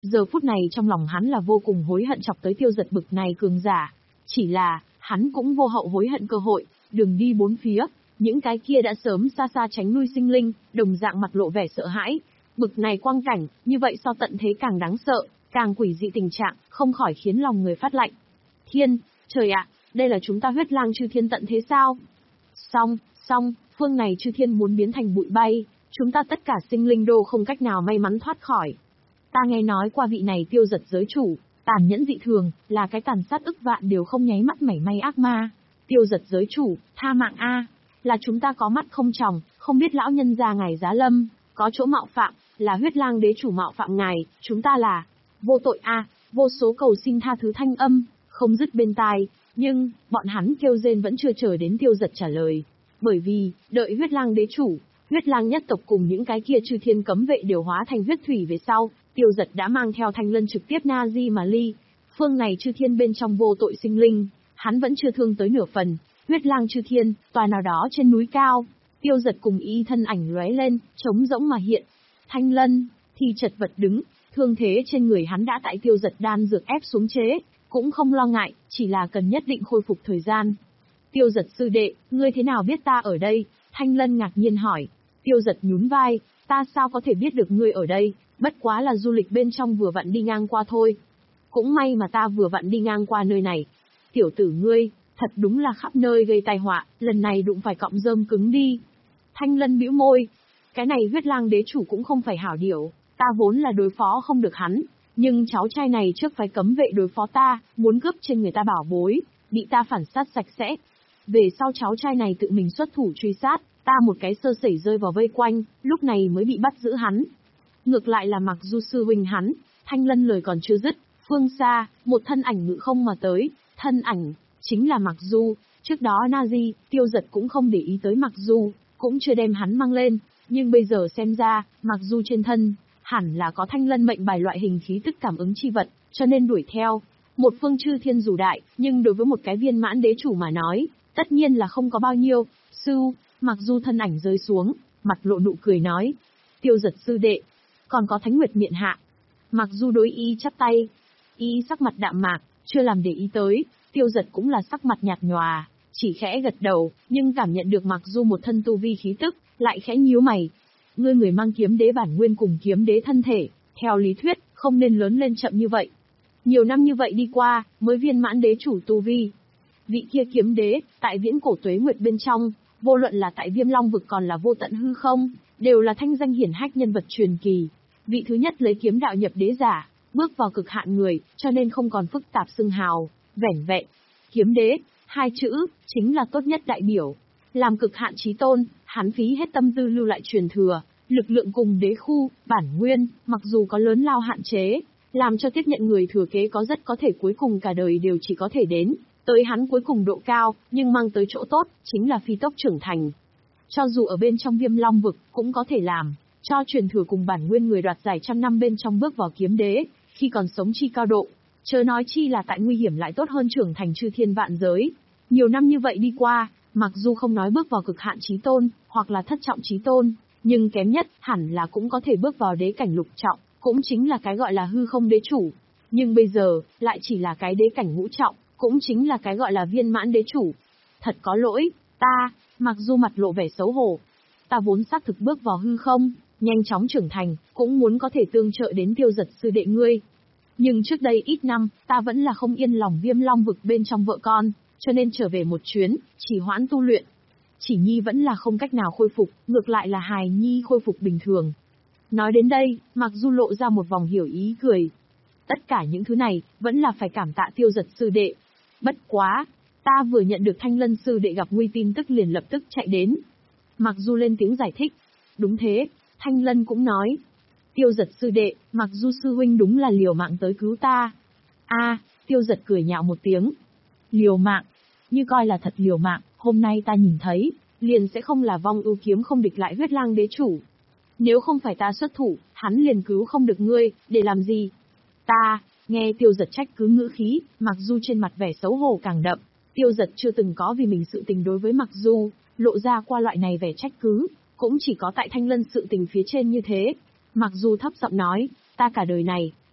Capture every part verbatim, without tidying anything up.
Giờ phút này trong lòng hắn là vô cùng hối hận chọc tới Tiêu Giật bực này cường giả. Chỉ là, hắn cũng vô hậu hối hận cơ hội, đường đi bốn phía, những cái kia đã sớm xa xa tránh lui sinh linh, đồng dạng mặt lộ vẻ sợ hãi. Bực này quang cảnh, như vậy so tận thế càng đáng sợ, càng quỷ dị tình trạng, không khỏi khiến lòng người phát lạnh. Thiên, trời ạ, đây là chúng ta Huyết Lang Chư Thiên tận thế sao? Xong, xong, phương này Chư Thiên muốn biến thành bụi bay, chúng ta tất cả sinh linh đô không cách nào may mắn thoát khỏi. Ta nghe nói qua vị này Tiêu Giật giới chủ, tàn nhẫn dị thường, là cái tàn sát ức vạn đều không nháy mắt mảy may ác ma. Tiêu Giật giới chủ, tha mạng a, là chúng ta có mắt không tròng, không biết lão nhân gia ngài giá lâm, có chỗ mạo phạm, là Huyết Lang đế chủ mạo phạm ngài, chúng ta là vô tội a, vô số cầu xin tha thứ thanh âm, không dứt bên tai, nhưng, bọn hắn kêu rên vẫn chưa chờ đến Tiêu Giật trả lời. Bởi vì, đợi Huyết Lang đế chủ, Huyết Lang nhất tộc cùng những cái kia Chư Thiên cấm vệ đều hóa thành huyết thủy về sau, Tiêu Giật đã mang theo Thanh Lân trực tiếp na di mà ly. Phương này Chư Thiên bên trong vô tội sinh linh, hắn vẫn chưa thương tới nửa phần. Huyết Lang Chư Thiên, tòa nào đó trên núi cao, Tiêu Giật cùng y thân ảnh lóe lên, trống rỗng mà hiện. Thanh Lân thì chật vật đứng, thương thế trên người hắn đã tại Tiêu Giật đan dược ép xuống chế, cũng không lo ngại, chỉ là cần nhất định khôi phục thời gian. Tiêu Giật sư đệ, ngươi thế nào biết ta ở đây? Thanh Lân ngạc nhiên hỏi. Tiêu Giật nhún vai, ta sao có thể biết được ngươi ở đây, bất quá là du lịch bên trong vừa vặn đi ngang qua thôi. Cũng may mà ta vừa vặn đi ngang qua nơi này. Tiểu tử ngươi, thật đúng là khắp nơi gây tai họa, lần này đụng phải cọng rơm cứng đi. Thanh Lân bĩu môi, cái này Huyết Lang đế chủ cũng không phải hảo điểu, ta vốn là đối phó không được hắn, nhưng cháu trai này trước phải cấm vệ đối phó ta, muốn cướp trên người ta bảo bối, bị ta phản sát sạch sẽ. Về sau cháu trai này tự mình xuất thủ truy sát, ta một cái sơ sẩy rơi vào vây quanh, lúc này mới bị bắt giữ hắn. Ngược lại là Mặc Du sư huynh hắn, Thanh Lân lời còn chưa dứt, phương xa, một thân ảnh ngự không mà tới, thân ảnh chính là Mặc Du. Trước đó Nazi, Tiêu Giật cũng không để ý tới Mặc Du, cũng chưa đem hắn mang lên, nhưng bây giờ xem ra, Mặc Du trên thân hẳn là có Thanh Lân mệnh bài loại hình khí tức cảm ứng chi vật, cho nên đuổi theo. Một phương Chư Thiên dù đại, nhưng đối với một cái viên mãn đế chủ mà nói, tất nhiên là không có bao nhiêu. Sư, Mặc Du thân ảnh rơi xuống, mặt lộ nụ cười nói, Tiêu Giật sư đệ, còn có Thánh Nguyệt miện hạ. Mặc Du đối y chắp tay, y sắc mặt đạm mạc, chưa làm để ý tới. Tiêu Giật cũng là sắc mặt nhạt nhòa, chỉ khẽ gật đầu, nhưng cảm nhận được Mặc Du một thân tu vi khí tức, lại khẽ nhíu mày. Ngươi người mang kiếm đế bản nguyên cùng kiếm đế thân thể, theo lý thuyết, không nên lớn lên chậm như vậy. Nhiều năm như vậy đi qua, mới viên mãn đế chủ tu vi. Vị kia kiếm đế, tại viễn cổ tuế nguyệt bên trong, vô luận là tại Viêm Long vực còn là vô tận hư không, đều là thanh danh hiển hách nhân vật truyền kỳ. Vị thứ nhất lấy kiếm đạo nhập đế giả, bước vào cực hạn người, cho nên không còn phức tạp xưng hào, vẻn vẹn. Kiếm đế, hai chữ, chính là tốt nhất đại biểu. Làm cực hạn chí tôn, hắn phí hết tâm tư lưu lại truyền thừa, lực lượng cùng đế khu, bản nguyên, mặc dù có lớn lao hạn chế, làm cho tiếp nhận người thừa kế có rất có thể cuối cùng cả đời đều chỉ có thể đến tới hắn cuối cùng độ cao, nhưng mang tới chỗ tốt, chính là phi tốc trưởng thành. Cho dù ở bên trong Viêm Long vực, cũng có thể làm cho truyền thừa cùng bản nguyên người đoạt giải trăm năm bên trong bước vào kiếm đế, khi còn sống chi cao độ. Chớ nói chi là tại nguy hiểm lại tốt hơn trưởng thành chư thiên vạn giới. Nhiều năm như vậy đi qua, mặc dù không nói bước vào cực hạn chí tôn, hoặc là thất trọng chí tôn, nhưng kém nhất hẳn là cũng có thể bước vào đế cảnh lục trọng, cũng chính là cái gọi là hư không đế chủ. Nhưng bây giờ, lại chỉ là cái đế cảnh ngũ trọng, cũng chính là cái gọi là viên mãn đế chủ. Thật có lỗi, ta, mặc dù mặt lộ vẻ xấu hổ, ta vốn xác thực bước vào hư không, nhanh chóng trưởng thành, cũng muốn có thể tương trợ đến Tiêu Giật sư đệ ngươi. Nhưng trước đây ít năm, ta vẫn là không yên lòng Viêm Long vực bên trong vợ con, cho nên trở về một chuyến, chỉ hoãn tu luyện. Chỉ Nhi vẫn là không cách nào khôi phục, ngược lại là Hài Nhi khôi phục bình thường. Nói đến đây, Mặc Du lộ ra một vòng hiểu ý cười. Tất cả những thứ này, vẫn là phải cảm tạ Tiêu Giật sư đệ. Bất quá, ta vừa nhận được Thanh Lân sư đệ gặp nguy tin tức liền lập tức chạy đến. Mặc Du lên tiếng giải thích. Đúng thế, Thanh Lân cũng nói. Tiêu Giật sư đệ, Mặc Du sư huynh đúng là liều mạng tới cứu ta. A, Tiêu Giật cười nhạo một tiếng. Liều mạng, như coi là thật liều mạng, hôm nay ta nhìn thấy, liền sẽ không là vong ưu kiếm không địch lại Huyết Lang đế chủ. Nếu không phải ta xuất thủ, hắn liền cứu không được ngươi, để làm gì? Ta, nghe Tiêu Giật trách cứ ngữ khí, Mặc Du trên mặt vẻ xấu hổ càng đậm. Tiêu Giật chưa từng có vì mình sự tình đối với Mặc Du, lộ ra qua loại này vẻ trách cứ, cũng chỉ có tại Thanh Lân sự tình phía trên như thế. Mặc Du thấp giọng nói, ta cả đời này,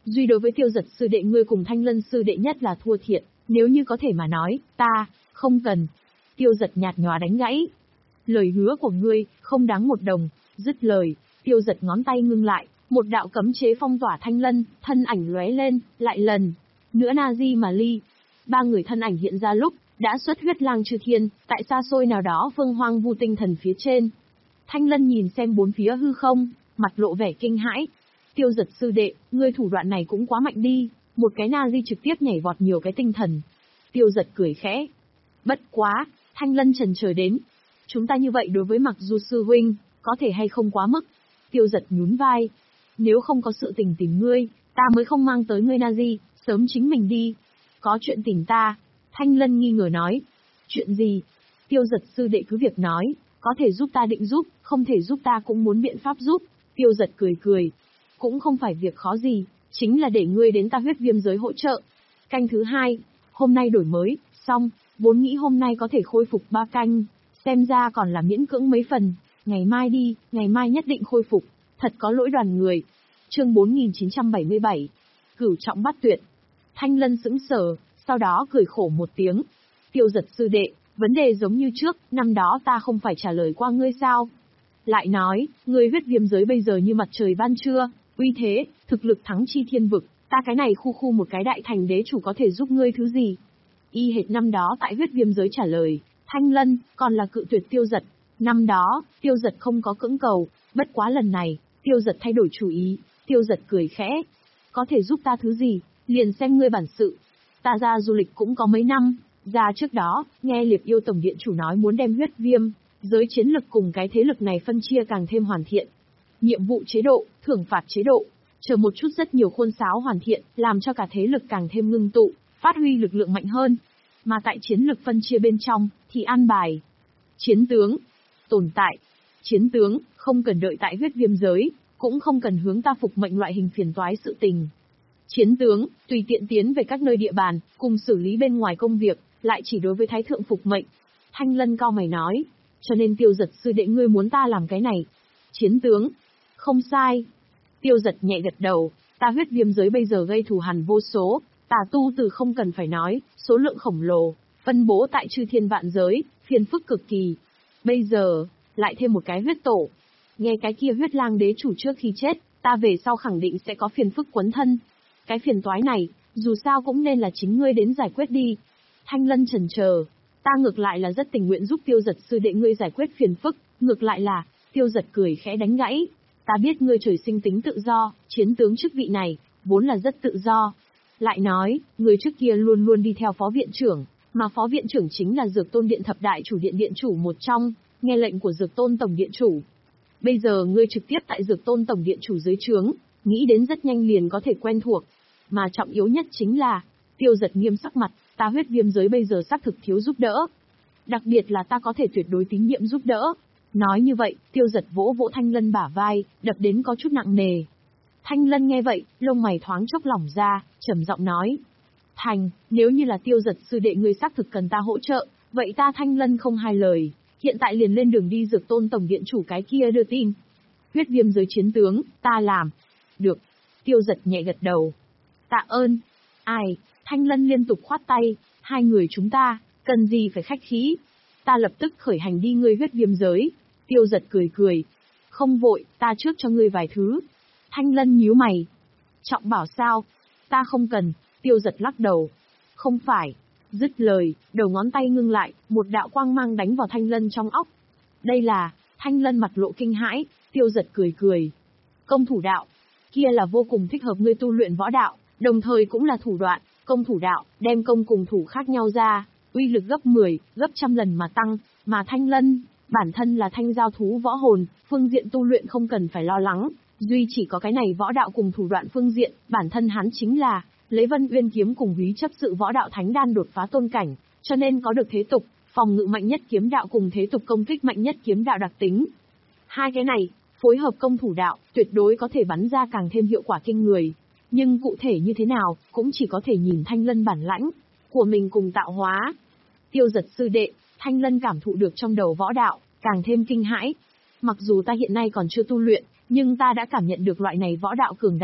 Duy đối với Tiêu Giật sư đệ ngươi cùng Thanh Lân sư đệ nhất là thua thiệt, nếu như có thể mà nói, ta, không cần. Tiêu Giật nhạt nhòa đánh gãy. Lời hứa của ngươi, không đáng một đồng. Dứt lời, Tiêu Giật ngón tay ngưng lại, một đạo cấm chế phong tỏa Thanh Lân, thân ảnh lóe lên, lại lần nữa Nazi mà ly. Ba người thân ảnh hiện ra lúc, đã xuất huyết lang chư thiên, tại xa xôi nào đó phương hoang vu tinh thần phía trên. Thanh Lân nhìn xem bốn phía hư không, mặt lộ vẻ kinh hãi. Tiêu Giật sư đệ, ngươi thủ đoạn này cũng quá mạnh đi, một cái Nazi trực tiếp nhảy vọt nhiều cái tinh thần. Tiêu Giật cười khẽ. Bất quá, Thanh Lân trần chờ đến. Chúng ta như vậy đối với Mặc Du sư huynh, có thể hay không quá mức? Tiêu Giật nhún vai. Nếu không có sự tình tìm ngươi, ta mới không mang tới ngươi Nazi, sớm chính mình đi. Có chuyện tìm ta. Thanh Lân nghi ngờ nói. Chuyện gì? Tiêu Giật sư đệ cứ việc nói, có thể giúp ta định giúp, không thể giúp ta cũng muốn biện pháp giúp. Tiêu Giật cười cười. Cũng không phải việc khó gì, chính là để ngươi đến ta huyết viêm giới hỗ trợ. Canh thứ hai, hôm nay đổi mới, xong, vốn nghĩ hôm nay có thể khôi phục ba canh, xem ra còn là miễn cưỡng mấy phần, ngày mai đi, ngày mai nhất định khôi phục, thật có lỗi đoàn người. Chương bốn nghìn chín trăm bảy mươi bảy, Cửu Trọng Bát Tuyệt. Thanh Lân sững sờ, sau đó cười khổ một tiếng. Tiêu Giật sư đệ, vấn đề giống như trước, năm đó ta không phải trả lời qua ngươi sao? Lại nói, ngươi huyết viêm giới bây giờ như mặt trời ban trưa, uy thế, thực lực thắng chi thiên vực, ta cái này khu khu một cái đại thành đế chủ có thể giúp ngươi thứ gì? Y hệt năm đó tại huyết viêm giới trả lời, Thanh Lân, còn là cự tuyệt Tiêu Giật. Năm đó, Tiêu Giật không có cưỡng cầu, bất quá lần này, Tiêu Giật thay đổi chủ ý, Tiêu Giật cười khẽ. Có thể giúp ta thứ gì, liền xem ngươi bản sự. Ta ra du lịch cũng có mấy năm, ra trước đó, nghe Liệp Yêu Tổng Điện Chủ nói muốn đem huyết viêm giới chiến lực cùng cái thế lực này phân chia càng thêm hoàn thiện. Nhiệm vụ chế độ, thưởng phạt chế độ, chờ một chút rất nhiều khuôn sáo hoàn thiện, làm cho cả thế lực càng thêm ngưng tụ, phát huy lực lượng mạnh hơn. Mà tại chiến lực phân chia bên trong, thì an bài. Chiến tướng, tồn tại. Chiến tướng, không cần đợi tại huyết viêm giới, cũng không cần hướng ta phục mệnh loại hình phiền toái sự tình. Chiến tướng, tùy tiện tiến về các nơi địa bàn, cùng xử lý bên ngoài công việc, lại chỉ đối với thái thượng phục mệnh. Thanh Lân cao mày nói, cho nên Tiêu Giật sư đệ ngươi muốn ta làm cái này. Chiến tướng, không sai. Tiêu Giật nhẹ gật đầu, ta huyết viêm giới bây giờ gây thù hằn vô số, tà tu từ không cần phải nói, số lượng khổng lồ, phân bố tại chư thiên vạn giới, phiền phức cực kỳ. Bây giờ, lại thêm một cái huyết tổ. Nghe cái kia huyết lang đế chủ trước khi chết, ta về sau khẳng định sẽ có phiền phức quấn thân. Cái phiền toái này, dù sao cũng nên là chính ngươi đến giải quyết đi. Thanh Lân chần chờ, ta ngược lại là rất tình nguyện giúp Tiêu Giật sư đệ ngươi giải quyết phiền phức, ngược lại là, Tiêu Giật cười khẽ đánh gãy. Ta biết ngươi trời sinh tính tự do, chiến tướng chức vị này, vốn là rất tự do. Lại nói, ngươi trước kia luôn luôn đi theo phó viện trưởng, mà phó viện trưởng chính là Dược Tôn Điện thập đại chủ điện điện chủ một trong, nghe lệnh của Dược Tôn Tổng Điện chủ. Bây giờ ngươi trực tiếp tại Dược Tôn Tổng Điện chủ dưới trướng, nghĩ đến rất nhanh liền có thể quen thuộc. Mà trọng yếu nhất chính là, Tiêu Giật nghiêm sắc mặt, ta huyết viêm giới bây giờ xác thực thiếu giúp đỡ. Đặc biệt là ta có thể tuyệt đối tín nhiệm giúp đỡ. Nói như vậy, Tiêu Giật vỗ vỗ Thanh Lân bả vai, đập đến có chút nặng nề. Thanh Lân nghe vậy, lông mày thoáng chốc lỏng ra, trầm giọng nói. Thành, nếu như là Tiêu Giật sư đệ ngươi xác thực cần ta hỗ trợ, vậy ta Thanh Lân không hai lời, hiện tại liền lên đường đi Dược Tôn Tổng Điện chủ cái kia đưa tin. Huyết viêm giới chiến tướng, ta làm. Được. Tiêu Giật nhẹ gật đầu. Tạ ơn. Ai? Thanh Lân liên tục khoát tay, hai người chúng ta, cần gì phải khách khí. Ta lập tức khởi hành đi ngươi huyết viêm giới. Tiêu Giật cười cười. Không vội, ta trước cho ngươi vài thứ. Thanh Lân nhíu mày. Trọng bảo sao? Ta không cần. Tiêu Giật lắc đầu. Không phải. Dứt lời, đầu ngón tay ngưng lại, một đạo quang mang đánh vào Thanh Lân trong óc. Đây là, Thanh Lân mặt lộ kinh hãi, Tiêu Giật cười cười. Công thủ đạo. Kia là vô cùng thích hợp ngươi tu luyện võ đạo, đồng thời cũng là thủ đoạn, công thủ đạo, đem công cùng thủ khác nhau ra, uy lực gấp mười, gấp trăm lần mà tăng, mà Thanh Lân, bản thân là thanh giao thú võ hồn, phương diện tu luyện không cần phải lo lắng, duy chỉ có cái này võ đạo cùng thủ đoạn phương diện, bản thân hắn chính là, lấy Vân Uyên kiếm cùng húy chấp sự võ đạo thánh đan đột phá tôn cảnh, cho nên có được thế tục, phòng ngự mạnh nhất kiếm đạo cùng thế tục công kích mạnh nhất kiếm đạo đặc tính. Hai cái này, phối hợp công thủ đạo, tuyệt đối có thể bắn ra càng thêm hiệu quả kinh người. Nhưng cụ thể như thế nào, cũng chỉ có thể nhìn Thanh Lân bản lãnh của mình cùng tạo hóa. Tiêu Giật sư đệ, Thanh Lân cảm thụ được trong đầu võ đạo, càng thêm kinh hãi. Mặc dù ta hiện nay còn chưa tu luyện, nhưng ta đã cảm nhận được loại này võ đạo cường đại.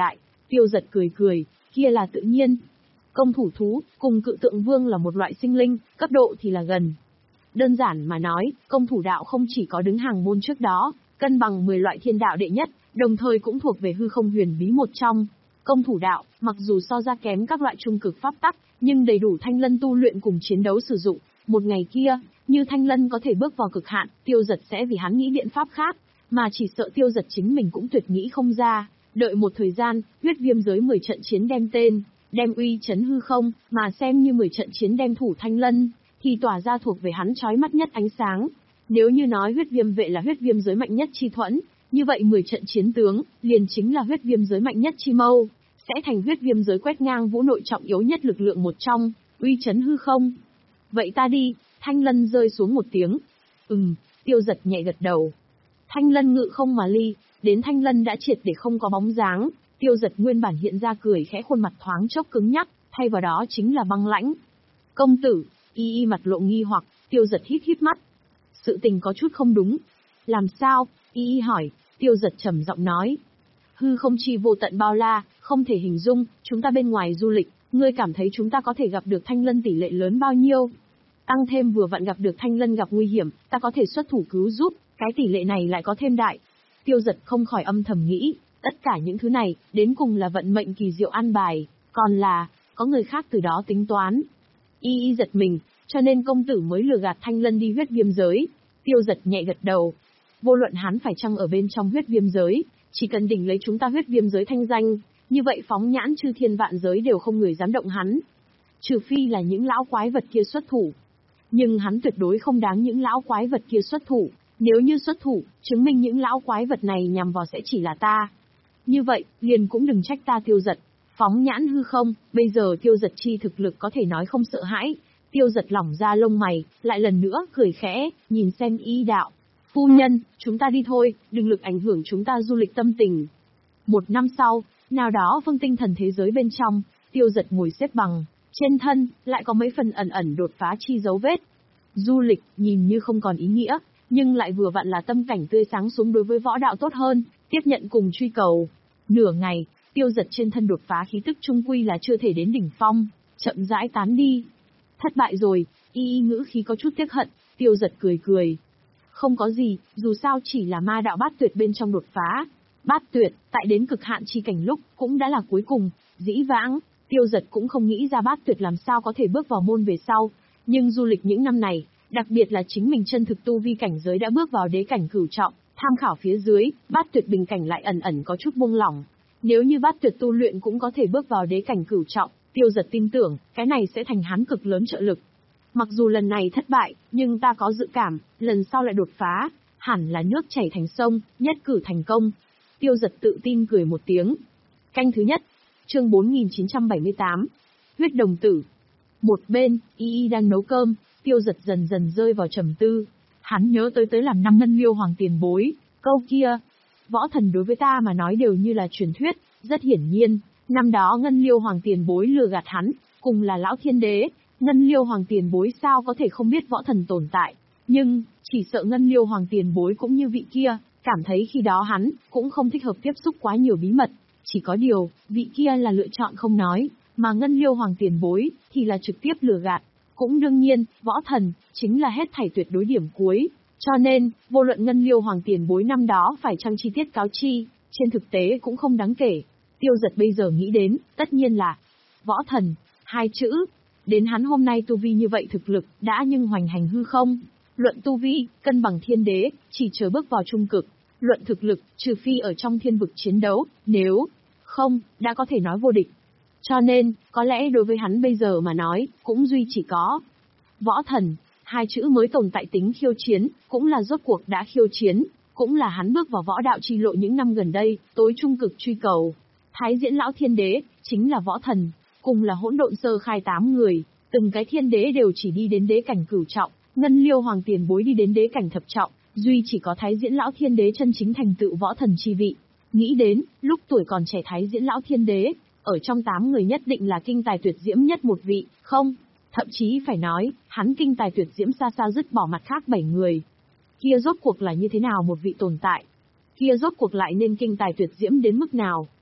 Tiêu Giật cười cười, kia là tự nhiên. Công thủ thú, cùng cự tượng vương là một loại sinh linh, cấp độ thì là gần. Đơn giản mà nói, công thủ đạo không chỉ có đứng hàng môn trước đó, cân bằng mười loại thiên đạo đệ nhất, đồng thời cũng thuộc về hư không huyền bí một trong. Công thủ đạo, mặc dù so ra kém các loại trung cực pháp tắc, nhưng đầy đủ Thanh Lân tu luyện cùng chiến đấu sử dụng. Một ngày kia, như Thanh Lân có thể bước vào cực hạn, Tiêu Giật sẽ vì hắn nghĩ biện pháp khác, mà chỉ sợ Tiêu Giật chính mình cũng tuyệt nghĩ không ra. Đợi một thời gian, huyết viêm giới mười trận chiến đem tên, đem uy chấn hư không, mà xem như mười trận chiến đem thủ Thanh Lân, thì tỏa ra thuộc về hắn chói mắt nhất ánh sáng. Nếu như nói huyết viêm vệ là huyết viêm giới mạnh nhất chi thuẫn, như vậy mười trận chiến tướng, liền chính là huyết viêm giới mạnh nhất chi mâu, sẽ thành huyết viêm giới quét ngang vũ nội trọng yếu nhất lực lượng một trong, uy chấn hư không. Vậy ta đi, Thanh Lân rơi xuống một tiếng. Ừm, Tiêu Giật nhẹ gật đầu. Thanh Lân ngự không mà ly, đến Thanh Lân đã triệt để không có bóng dáng, Tiêu Giật nguyên bản hiện ra cười khẽ, khuôn mặt thoáng chốc cứng nhắc, thay vào đó chính là băng lãnh. Công tử, y y mặt lộ nghi hoặc, Tiêu Giật híp híp mắt. Sự tình có chút không đúng. Làm sao? Y y hỏi, Tiêu Giật trầm giọng nói. Hư không chi vô tận bao la, không thể hình dung, chúng ta bên ngoài du lịch, ngươi cảm thấy chúng ta có thể gặp được Thanh Lân tỷ lệ lớn bao nhiêu? Tăng thêm vừa vặn gặp được Thanh Lân gặp nguy hiểm, ta có thể xuất thủ cứu giúp, cái tỷ lệ này lại có thêm đại. Tiêu Giật không khỏi âm thầm nghĩ, tất cả những thứ này, đến cùng là vận mệnh kỳ diệu an bài, còn là, có người khác từ đó tính toán. Y y giật mình, cho nên công tử mới lừa gạt Thanh Lân đi huyết viêm giới. Tiêu Giật nhẹ gật đầu. Vô luận hắn phải chăng ở bên trong huyết viêm giới, chỉ cần đỉnh lấy chúng ta huyết viêm giới thanh danh, như vậy phóng nhãn chư thiên vạn giới đều không người dám động hắn. Trừ phi là những lão quái vật kia xuất thủ. Nhưng hắn tuyệt đối không đáng những lão quái vật kia xuất thủ. Nếu như xuất thủ, chứng minh những lão quái vật này nhằm vào sẽ chỉ là ta. Như vậy, liền cũng đừng trách ta Tiêu Giật. Phóng nhãn hư không, bây giờ Tiêu Giật chi thực lực có thể nói không sợ hãi. Tiêu Giật lỏng ra lông mày, lại lần nữa cười khẽ, nhìn xem y đạo. Phu nhân, chúng ta đi thôi, đừng lực ảnh hưởng chúng ta du lịch tâm tình. Một năm sau, nào đó vương tinh thần thế giới bên trong, Tiêu Giật ngồi xếp bằng, trên thân, lại có mấy phần ẩn ẩn đột phá chi dấu vết. Du lịch, nhìn như không còn ý nghĩa, nhưng lại vừa vặn là tâm cảnh tươi sáng xuống đối với võ đạo tốt hơn, tiếp nhận cùng truy cầu. Nửa ngày, Tiêu Giật trên thân đột phá khí tức trung quy là chưa thể đến đỉnh phong, chậm rãi tán đi. Thất bại rồi, y y ngữ khí có chút tiếc hận, Tiêu Giật cười cười. Không có gì, dù sao chỉ là ma đạo bát tuyệt bên trong đột phá. Bát tuyệt, tại đến cực hạn chi cảnh lúc, cũng đã là cuối cùng, dĩ vãng, Tiêu Giật cũng không nghĩ ra bát tuyệt làm sao có thể bước vào môn về sau. Nhưng du lịch những năm này, đặc biệt là chính mình chân thực tu vi cảnh giới đã bước vào đế cảnh cửu trọng, tham khảo phía dưới, bát tuyệt bình cảnh lại ẩn ẩn có chút buông lỏng. Nếu như bát tuyệt tu luyện cũng có thể bước vào đế cảnh cửu trọng, Tiêu Giật tin tưởng, cái này sẽ thành hắn cực lớn trợ lực. Mặc dù lần này thất bại, nhưng ta có dự cảm, lần sau lại đột phá, hẳn là nước chảy thành sông, nhất cử thành công. Tiêu Giật tự tin cười một tiếng. Canh thứ nhất, chương bốn nghìn chín trăm bảy mươi tám, huyết đồng tử. Một bên, y y đang nấu cơm, Tiêu Giật dần dần rơi vào trầm tư. Hắn nhớ tới tới làm năm ngân liêu hoàng tiền bối, câu kia. Võ thần đối với ta mà nói đều như là truyền thuyết, rất hiển nhiên, năm đó ngân liêu hoàng tiền bối lừa gạt hắn, cùng là lão thiên đế. Ngân liêu hoàng tiền bối sao có thể không biết võ thần tồn tại, nhưng, chỉ sợ ngân liêu hoàng tiền bối cũng như vị kia, cảm thấy khi đó hắn, cũng không thích hợp tiếp xúc quá nhiều bí mật, chỉ có điều, vị kia là lựa chọn không nói, mà ngân liêu hoàng tiền bối, thì là trực tiếp lừa gạt. Cũng đương nhiên, võ thần, chính là hết thảy tuyệt đối điểm cuối, cho nên, vô luận ngân liêu hoàng tiền bối năm đó phải chăng chi tiết cáo chi, trên thực tế cũng không đáng kể. Tiêu Giật bây giờ nghĩ đến, tất nhiên là, võ thần, hai chữ. Đến hắn hôm nay tu vi như vậy thực lực, đã nhưng hoành hành hư không. Luận tu vi, cân bằng thiên đế, chỉ chờ bước vào trung cực. Luận thực lực, trừ phi ở trong thiên vực chiến đấu, nếu không, đã có thể nói vô địch. Cho nên, có lẽ đối với hắn bây giờ mà nói, cũng duy chỉ có võ thần, hai chữ mới tồn tại tính khiêu chiến, cũng là rốt cuộc đã khiêu chiến, cũng là hắn bước vào võ đạo chi lộ những năm gần đây, tối trung cực truy cầu. Thái diễn lão thiên đế, chính là võ thần. Cùng là hỗn độn sơ khai tám người, từng cái thiên đế đều chỉ đi đến đế cảnh cửu trọng, ngân liêu hoàng tiền bối đi đến đế cảnh thập trọng, duy chỉ có thái diễn lão thiên đế chân chính thành tựu võ thần chi vị. Nghĩ đến, lúc tuổi còn trẻ thái diễn lão thiên đế, ở trong tám người nhất định là kinh tài tuyệt diễm nhất một vị, không, thậm chí phải nói, hắn kinh tài tuyệt diễm xa xa dứt bỏ mặt khác bảy người. Kia rốt cuộc là như thế nào một vị tồn tại? Kia rốt cuộc lại nên kinh tài tuyệt diễm đến mức nào?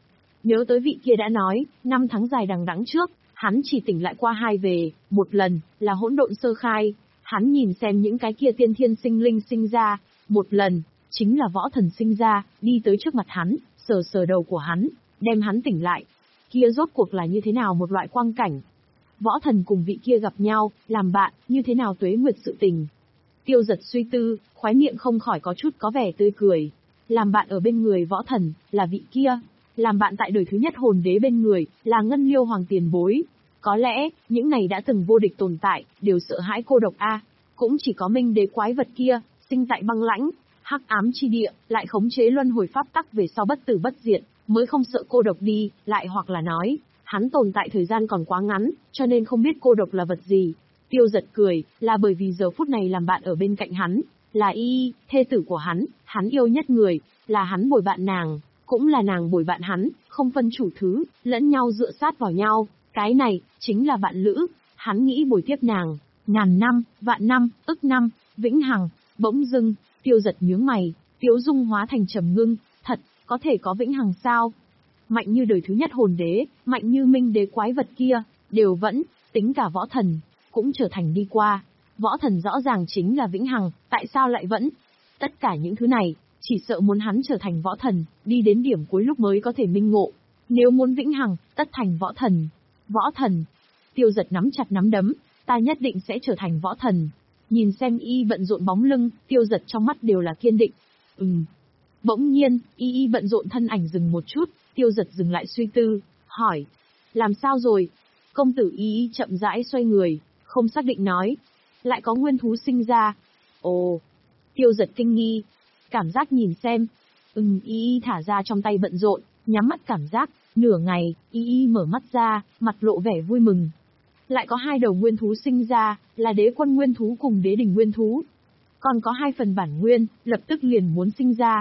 Nhớ tới vị kia đã nói, năm tháng dài đằng đẵng trước, hắn chỉ tỉnh lại qua hai về, một lần, là hỗn độn sơ khai, hắn nhìn xem những cái kia tiên thiên sinh linh sinh ra, một lần, chính là võ thần sinh ra, đi tới trước mặt hắn, sờ sờ đầu của hắn, đem hắn tỉnh lại. Kia rốt cuộc là như thế nào một loại quang cảnh? Võ thần cùng vị kia gặp nhau, làm bạn, như thế nào tuế nguyệt sự tình? Tiêu Giật suy tư, khóe miệng không khỏi có chút có vẻ tươi cười. Làm bạn ở bên người võ thần, là vị kia. Làm bạn tại đời thứ nhất hồn đế bên người, là Ngân Liêu Hoàng tiền bối. Có lẽ, những này đã từng vô địch tồn tại, đều sợ hãi cô độc a. Cũng chỉ có Minh đế quái vật kia, sinh tại băng lãnh, hắc ám chi địa, lại khống chế luân hồi pháp tắc về sau bất tử bất diệt, mới không sợ cô độc đi, lại hoặc là nói, hắn tồn tại thời gian còn quá ngắn, cho nên không biết cô độc là vật gì. Tiêu Giật cười, là bởi vì giờ phút này làm bạn ở bên cạnh hắn, là y y, thê tử của hắn, hắn yêu nhất người, là hắn bồi bạn nàng, cũng là nàng bồi bạn hắn, không phân chủ thứ, lẫn nhau dựa sát vào nhau, cái này, chính là bạn lữ, hắn nghĩ bồi tiếp nàng, ngàn năm, vạn năm, ức năm, vĩnh hằng. Bỗng dưng, Tiêu Giật nhướng mày, Tiếu dung hóa thành trầm ngưng, thật, có thể có vĩnh hằng sao? Mạnh như đời thứ nhất hồn đế, mạnh như Minh đế quái vật kia, đều vẫn, tính cả võ thần, cũng trở thành đi qua. Võ thần rõ ràng chính là vĩnh hằng, tại sao lại vẫn? Tất cả những thứ này, chỉ sợ muốn hắn trở thành võ thần, đi đến điểm cuối lúc mới có thể minh ngộ. Nếu muốn vĩnh hằng, tất thành võ thần. Võ thần. Tiêu Giật nắm chặt nắm đấm, ta nhất định sẽ trở thành võ thần. Nhìn xem y bận rộn bóng lưng, Tiêu Giật trong mắt đều là kiên định. Ừm. Bỗng nhiên, y y bận rộn thân ảnh dừng một chút, Tiêu Giật dừng lại suy tư, hỏi. Làm sao rồi? Công tử y y chậm rãi xoay người, không xác định nói. Lại có nguyên thú sinh ra. Ồ. Tiêu Giật kinh nghi. Cảm giác nhìn xem. Ừm, y y thả ra trong tay bận rộn, nhắm mắt cảm giác, nửa ngày, y y mở mắt ra, mặt lộ vẻ vui mừng. Lại có hai đầu nguyên thú sinh ra, là đế quân nguyên thú cùng đế đỉnh nguyên thú. Còn có hai phần bản nguyên, lập tức liền muốn sinh ra.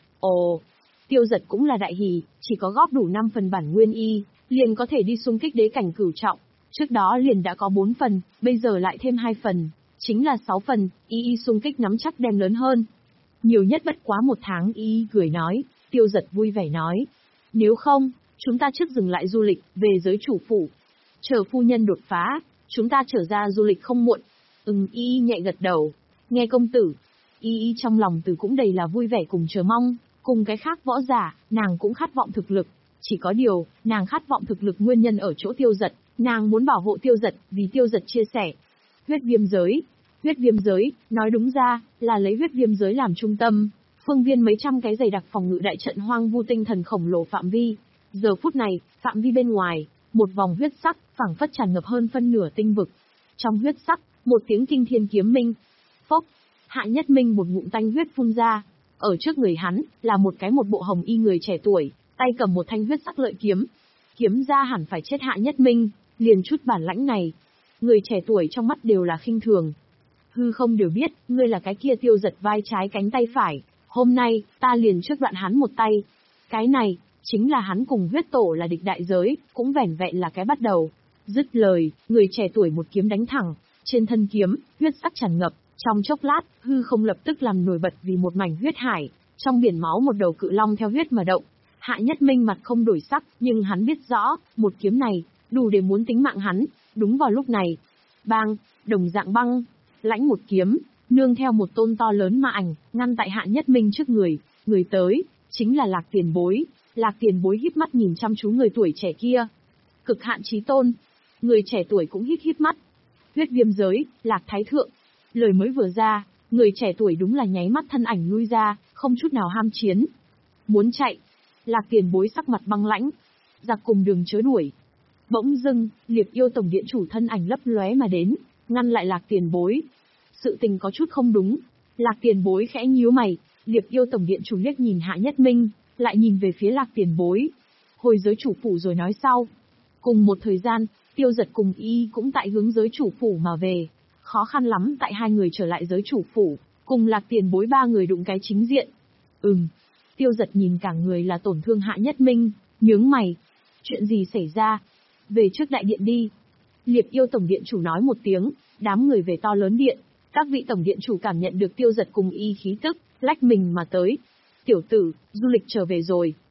Ồ, Tiêu Giật cũng là đại hỉ, chỉ có góp đủ năm phần bản nguyên y, liền có thể đi xung kích đế cảnh cửu trọng. Trước đó liền đã có bốn phần, bây giờ lại thêm hai phần, chính là sáu phần, y y xung kích nắm chắc đem lớn hơn. Nhiều nhất bất quá một tháng, y y cười nói, Tiêu Giật vui vẻ nói. Nếu không, chúng ta trước dừng lại du lịch, về giới chủ phủ. Chờ phu nhân đột phá, chúng ta trở ra du lịch không muộn. Ừm, y y nhẹ gật đầu. Nghe công tử, y y trong lòng từ cũng đầy là vui vẻ cùng chờ mong, cùng cái khác võ giả, nàng cũng khát vọng thực lực. Chỉ có điều, nàng khát vọng thực lực nguyên nhân ở chỗ Tiêu Giật, nàng muốn bảo hộ Tiêu Giật, vì Tiêu Giật chia sẻ. Huyết viêm giới. Huyết viêm giới, nói đúng ra, là lấy huyết viêm giới làm trung tâm, phương viên mấy trăm cái dày đặc phòng ngự đại trận hoang vu tinh thần khổng lồ phạm vi. Giờ phút này, phạm vi bên ngoài, một vòng huyết sắc, phảng phất tràn ngập hơn phân nửa tinh vực. Trong huyết sắc, một tiếng kinh thiên kiếm minh. Phốc, Hạ Nhất Minh một ngụm tanh huyết phun ra. Ở trước người hắn, là một cái một bộ hồng y người trẻ tuổi, tay cầm một thanh huyết sắc lợi kiếm. Kiếm ra hẳn phải chết Hạ Nhất Minh, liền chút bản lãnh này. Người trẻ tuổi trong mắt đều là khinh thường. Hư không đều biết, ngươi là cái kia Tiêu Giật vai trái cánh tay phải. Hôm nay, ta liền trước đoạn hắn một tay. Cái này, chính là hắn cùng huyết tổ là địch đại giới, cũng vẻn vẹn là cái bắt đầu. Dứt lời, người trẻ tuổi một kiếm đánh thẳng, trên thân kiếm, huyết sắc tràn ngập, trong chốc lát, hư không lập tức làm nổi bật vì một mảnh huyết hải, trong biển máu một đầu cự long theo huyết mà động. Hạ Nhất Minh mặt không đổi sắc, nhưng hắn biết rõ, một kiếm này, đủ để muốn tính mạng hắn. Đúng vào lúc này, bang, đồng dạng băng, lãnh một kiếm, nương theo một tôn to lớn ma ảnh, ngăn tại Hạ Nhất Minh trước người, người tới, chính là Lạc Tiền Bối. Lạc Tiền Bối híp mắt nhìn chăm chú người tuổi trẻ kia. Cực hạn chí tôn. Người trẻ tuổi cũng híp híp mắt. Huyết viêm giới, Lạc Thái Thượng. Lời mới vừa ra, người trẻ tuổi đúng là nháy mắt thân ảnh lui ra, không chút nào ham chiến. Muốn chạy. Lạc Tiền Bối sắc mặt băng lãnh. Giặc cùng đường chớ đuổi. Bỗng dưng, Liệp Yêu Tổng Điện Chủ thân ảnh lấp lóe mà đến, ngăn lại Lạc Tiền Bối. Sự tình có chút không đúng. Lạc Tiền Bối khẽ nhíu mày, Liệp Yêu Tổng Điện Chủ liếc nhìn Hạ Nhất Minh, lại nhìn về phía Lạc Tiền Bối. Hồi giới chủ phủ rồi nói sau. Cùng một thời gian, Tiêu Giật cùng y cũng tại hướng giới chủ phủ mà về. Khó khăn lắm tại hai người trở lại giới chủ phủ, cùng Lạc Tiền Bối ba người đụng cái chính diện. Ừm. Tiêu Giật nhìn cả người là tổn thương Hạ Nhất Minh, nhướng mày. Chuyện gì xảy ra? Về trước đại điện đi. Liệp Yêu Tổng Điện Chủ nói một tiếng, đám người về to lớn điện. Các vị Tổng Điện Chủ cảm nhận được Tiêu Giật cùng y khí tức, lách mình mà tới. Tiểu tử, du lịch trở về rồi.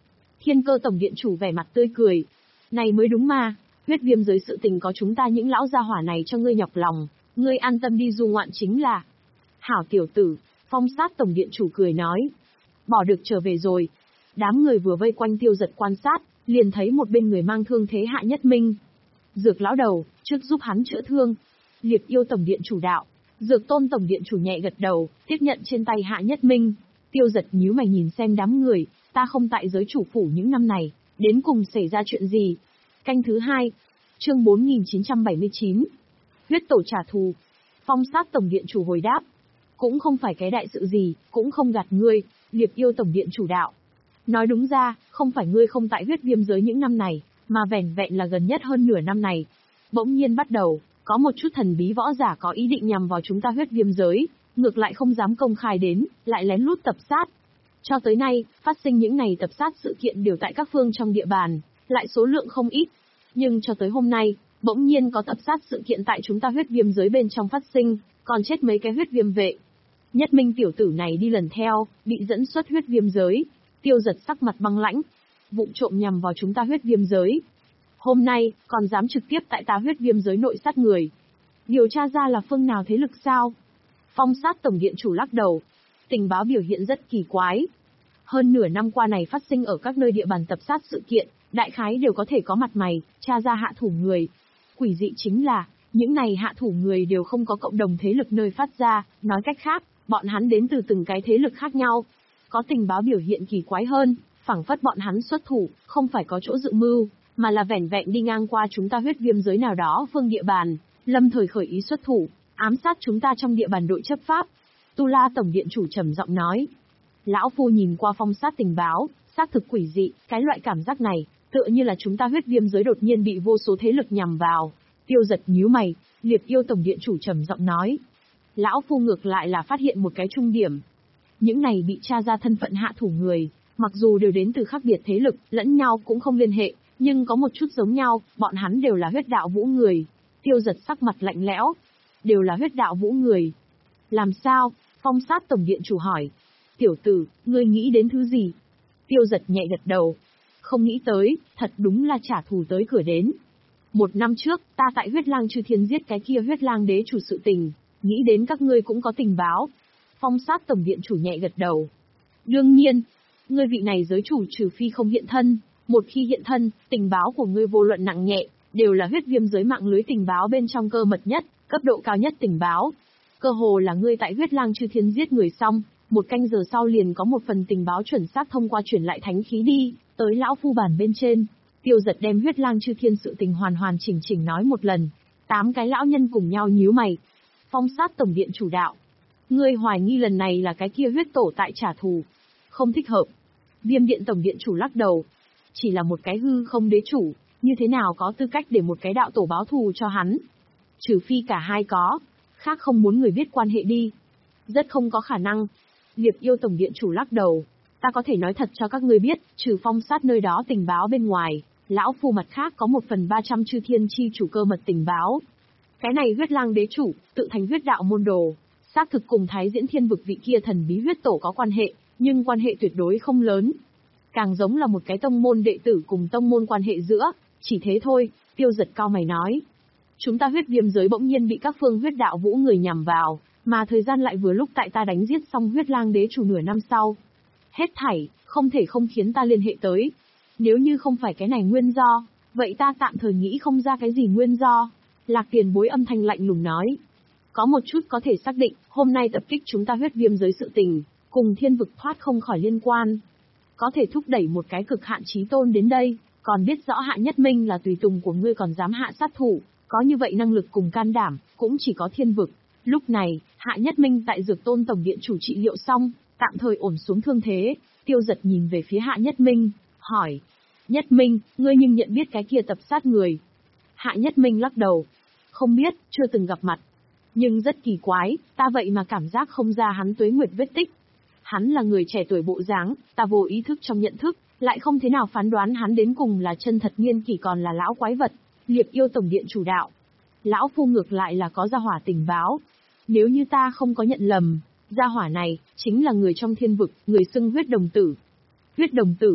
Thiên Cơ tổng điện chủ vẻ mặt tươi cười. Này mới đúng mà, huyết viêm giới sự tình có chúng ta những lão gia hỏa này cho ngươi nhọc lòng, ngươi an tâm đi du ngoạn chính là. Hảo tiểu tử, Phong Sát tổng điện chủ cười nói. Bỏ được trở về rồi. Đám người vừa vây quanh Tiêu Giật quan sát, liền thấy một bên người mang thương thế Hạ Nhất Minh. Dược lão đầu, trước giúp hắn chữa thương. Liệt Yêu tổng điện chủ đạo. Dược Tôn tổng điện chủ nhẹ gật đầu, tiếp nhận trên tay Hạ Nhất Minh. Tiêu Giật nhíu mày nhìn xem đám người, ta không tại giới chủ phủ những năm này, đến cùng xảy ra chuyện gì? Canh thứ hai, chương bốn nghìn chín trăm bảy mươi chín. Huyết tổ trả thù. Phong Sát tổng điện chủ hồi đáp. Cũng không phải cái đại sự gì, cũng không gạt ngươi, Liệt Yêu tổng điện chủ đạo. Nói đúng ra, không phải ngươi không tại huyết viêm giới những năm này, mà vẻn vẹn là gần nhất hơn nửa năm này. Bỗng nhiên bắt đầu, có một chút thần bí võ giả có ý định nhằm vào chúng ta huyết viêm giới, ngược lại không dám công khai đến, lại lén lút tập sát. Cho tới nay, phát sinh những ngày tập sát sự kiện đều tại các phương trong địa bàn, lại số lượng không ít. Nhưng cho tới hôm nay, bỗng nhiên có tập sát sự kiện tại chúng ta huyết viêm giới bên trong phát sinh, còn chết mấy cái huyết viêm vệ. Nhất Minh tiểu tử này đi lần theo, bị dẫn xuất huyết viêm giới. Tiêu Giật sắc mặt băng lãnh, vụng trộm nhằm vào chúng ta huyết viêm giới. Hôm nay, còn dám trực tiếp tại ta huyết viêm giới nội sát người. Điều tra ra là phương nào thế lực sao? Phong Sát tổng điện chủ lắc đầu. Tình báo biểu hiện rất kỳ quái. Hơn nửa năm qua này phát sinh ở các nơi địa bàn tập sát sự kiện, đại khái đều có thể có mặt mày, tra ra hạ thủ người. Quỷ dị chính là, những này hạ thủ người đều không có cộng đồng thế lực nơi phát ra, nói cách khác, bọn hắn đến từ từng cái thế lực khác nhau. Có tình báo biểu hiện kỳ quái hơn, phảng phất bọn hắn xuất thủ, không phải có chỗ dự mưu, mà là vẻn vẹn đi ngang qua chúng ta huyết viêm giới nào đó phương địa bàn, lâm thời khởi ý xuất thủ, ám sát chúng ta trong địa bàn đội chấp pháp. Tu La tổng điện chủ trầm giọng nói. Lão phu nhìn qua phong sát tình báo, xác thực quỷ dị, cái loại cảm giác này, tựa như là chúng ta huyết viêm giới đột nhiên bị vô số thế lực nhằm vào. Tiêu Giật nhíu mày, Liệt Yêu tổng điện chủ trầm giọng nói. Lão phu ngược lại là phát hiện một cái trung điểm. Những này bị tra ra thân phận hạ thủ người, mặc dù đều đến từ khác biệt thế lực, lẫn nhau cũng không liên hệ, nhưng có một chút giống nhau, bọn hắn đều là huyết đạo vũ người. Tiêu Giật sắc mặt lạnh lẽo. Đều là huyết đạo vũ người. Làm sao? Phong Sát tổng điện chủ hỏi. Tiểu tử, ngươi nghĩ đến thứ gì? Tiêu Giật nhẹ gật đầu. Không nghĩ tới, thật đúng là trả thù tới cửa đến. Một năm trước, ta tại huyết lang chư thiên giết cái kia huyết lang đế chủ sự tình, nghĩ đến các ngươi cũng có tình báo. Phong Sát tổng điện chủ nhẹ gật đầu. Đương nhiên, ngươi vị này giới chủ trừ phi không hiện thân, một khi hiện thân, tình báo của ngươi vô luận nặng nhẹ, đều là huyết viêm giới mạng lưới tình báo bên trong cơ mật nhất, cấp độ cao nhất tình báo. Cơ hồ là ngươi tại huyết lang chư thiên giết người xong, một canh giờ sau liền có một phần tình báo chuẩn xác thông qua chuyển lại thánh khí đi, tới lão phu bản bên trên. Tiêu Giật đem huyết lang chư thiên sự tình hoàn hoàn chỉnh chỉnh nói một lần. Tám cái lão nhân cùng nhau nhíu mày. Phong Sát tổng điện chủ đạo. Ngươi hoài nghi lần này là cái kia huyết tổ tại trả thù. Không thích hợp. Viêm điện tổng điện chủ lắc đầu. Chỉ là một cái hư không đế chủ, như thế nào có tư cách để một cái đạo tổ báo thù cho hắn? Trừ phi cả hai có, khác không muốn người biết quan hệ đi. Rất không có khả năng. Liệt Yêu tổng điện chủ lắc đầu. Ta có thể nói thật cho các ngươi biết, trừ Phong Sát nơi đó tình báo bên ngoài, lão phu mặt khác có một phần ba trăm chư thiên chi chủ cơ mật tình báo. Cái này huyết lang đế chủ, tự thành huyết đạo môn đồ, xác thực cùng Thái Diễn Thiên vực vị kia thần bí huyết tổ có quan hệ, nhưng quan hệ tuyệt đối không lớn. Càng giống là một cái tông môn đệ tử cùng tông môn quan hệ giữa, chỉ thế thôi. Tiêu Giật cao mày nói. Chúng ta huyết viêm giới bỗng nhiên bị các phương huyết đạo vũ người nhằm vào, mà thời gian lại vừa lúc tại ta đánh giết xong huyết lang đế chủ nửa năm sau. Hết thảy, không thể không khiến ta liên hệ tới. Nếu như không phải cái này nguyên do, vậy ta tạm thời nghĩ không ra cái gì nguyên do. Lạc Tiền Bối âm thanh lạnh lùng nói. Có một chút có thể xác định, hôm nay tập kích chúng ta huyết viêm giới sự tình, cùng thiên vực thoát không khỏi liên quan. Có thể thúc đẩy một cái cực hạn chí tôn đến đây, còn biết rõ Hạ Nhất Minh là tùy tùng của ngươi còn dám hạ sát thủ, có như vậy năng lực cùng can đảm, cũng chỉ có thiên vực. Lúc này, Hạ Nhất Minh tại Dược Tôn tổng điện chủ trị liệu xong, tạm thời ổn xuống thương thế. Tiêu Giật nhìn về phía Hạ Nhất Minh, hỏi. Nhất Minh, ngươi nhưng nhận biết cái kia tập sát người? Hạ Nhất Minh lắc đầu. Không biết, chưa từng gặp mặt. Nhưng rất kỳ quái, ta vậy mà cảm giác không ra hắn tuế nguyệt vết tích. Hắn là người trẻ tuổi bộ dáng, ta vô ý thức trong nhận thức, lại không thế nào phán đoán hắn đến cùng là chân thật niên kỷ còn là lão quái vật. Liệt Yêu tổng điện chủ đạo. Lão phu ngược lại là có gia hỏa tình báo. Nếu như ta không có nhận lầm, gia hỏa này, chính là người trong thiên vực, người xưng huyết đồng tử. Huyết đồng tử.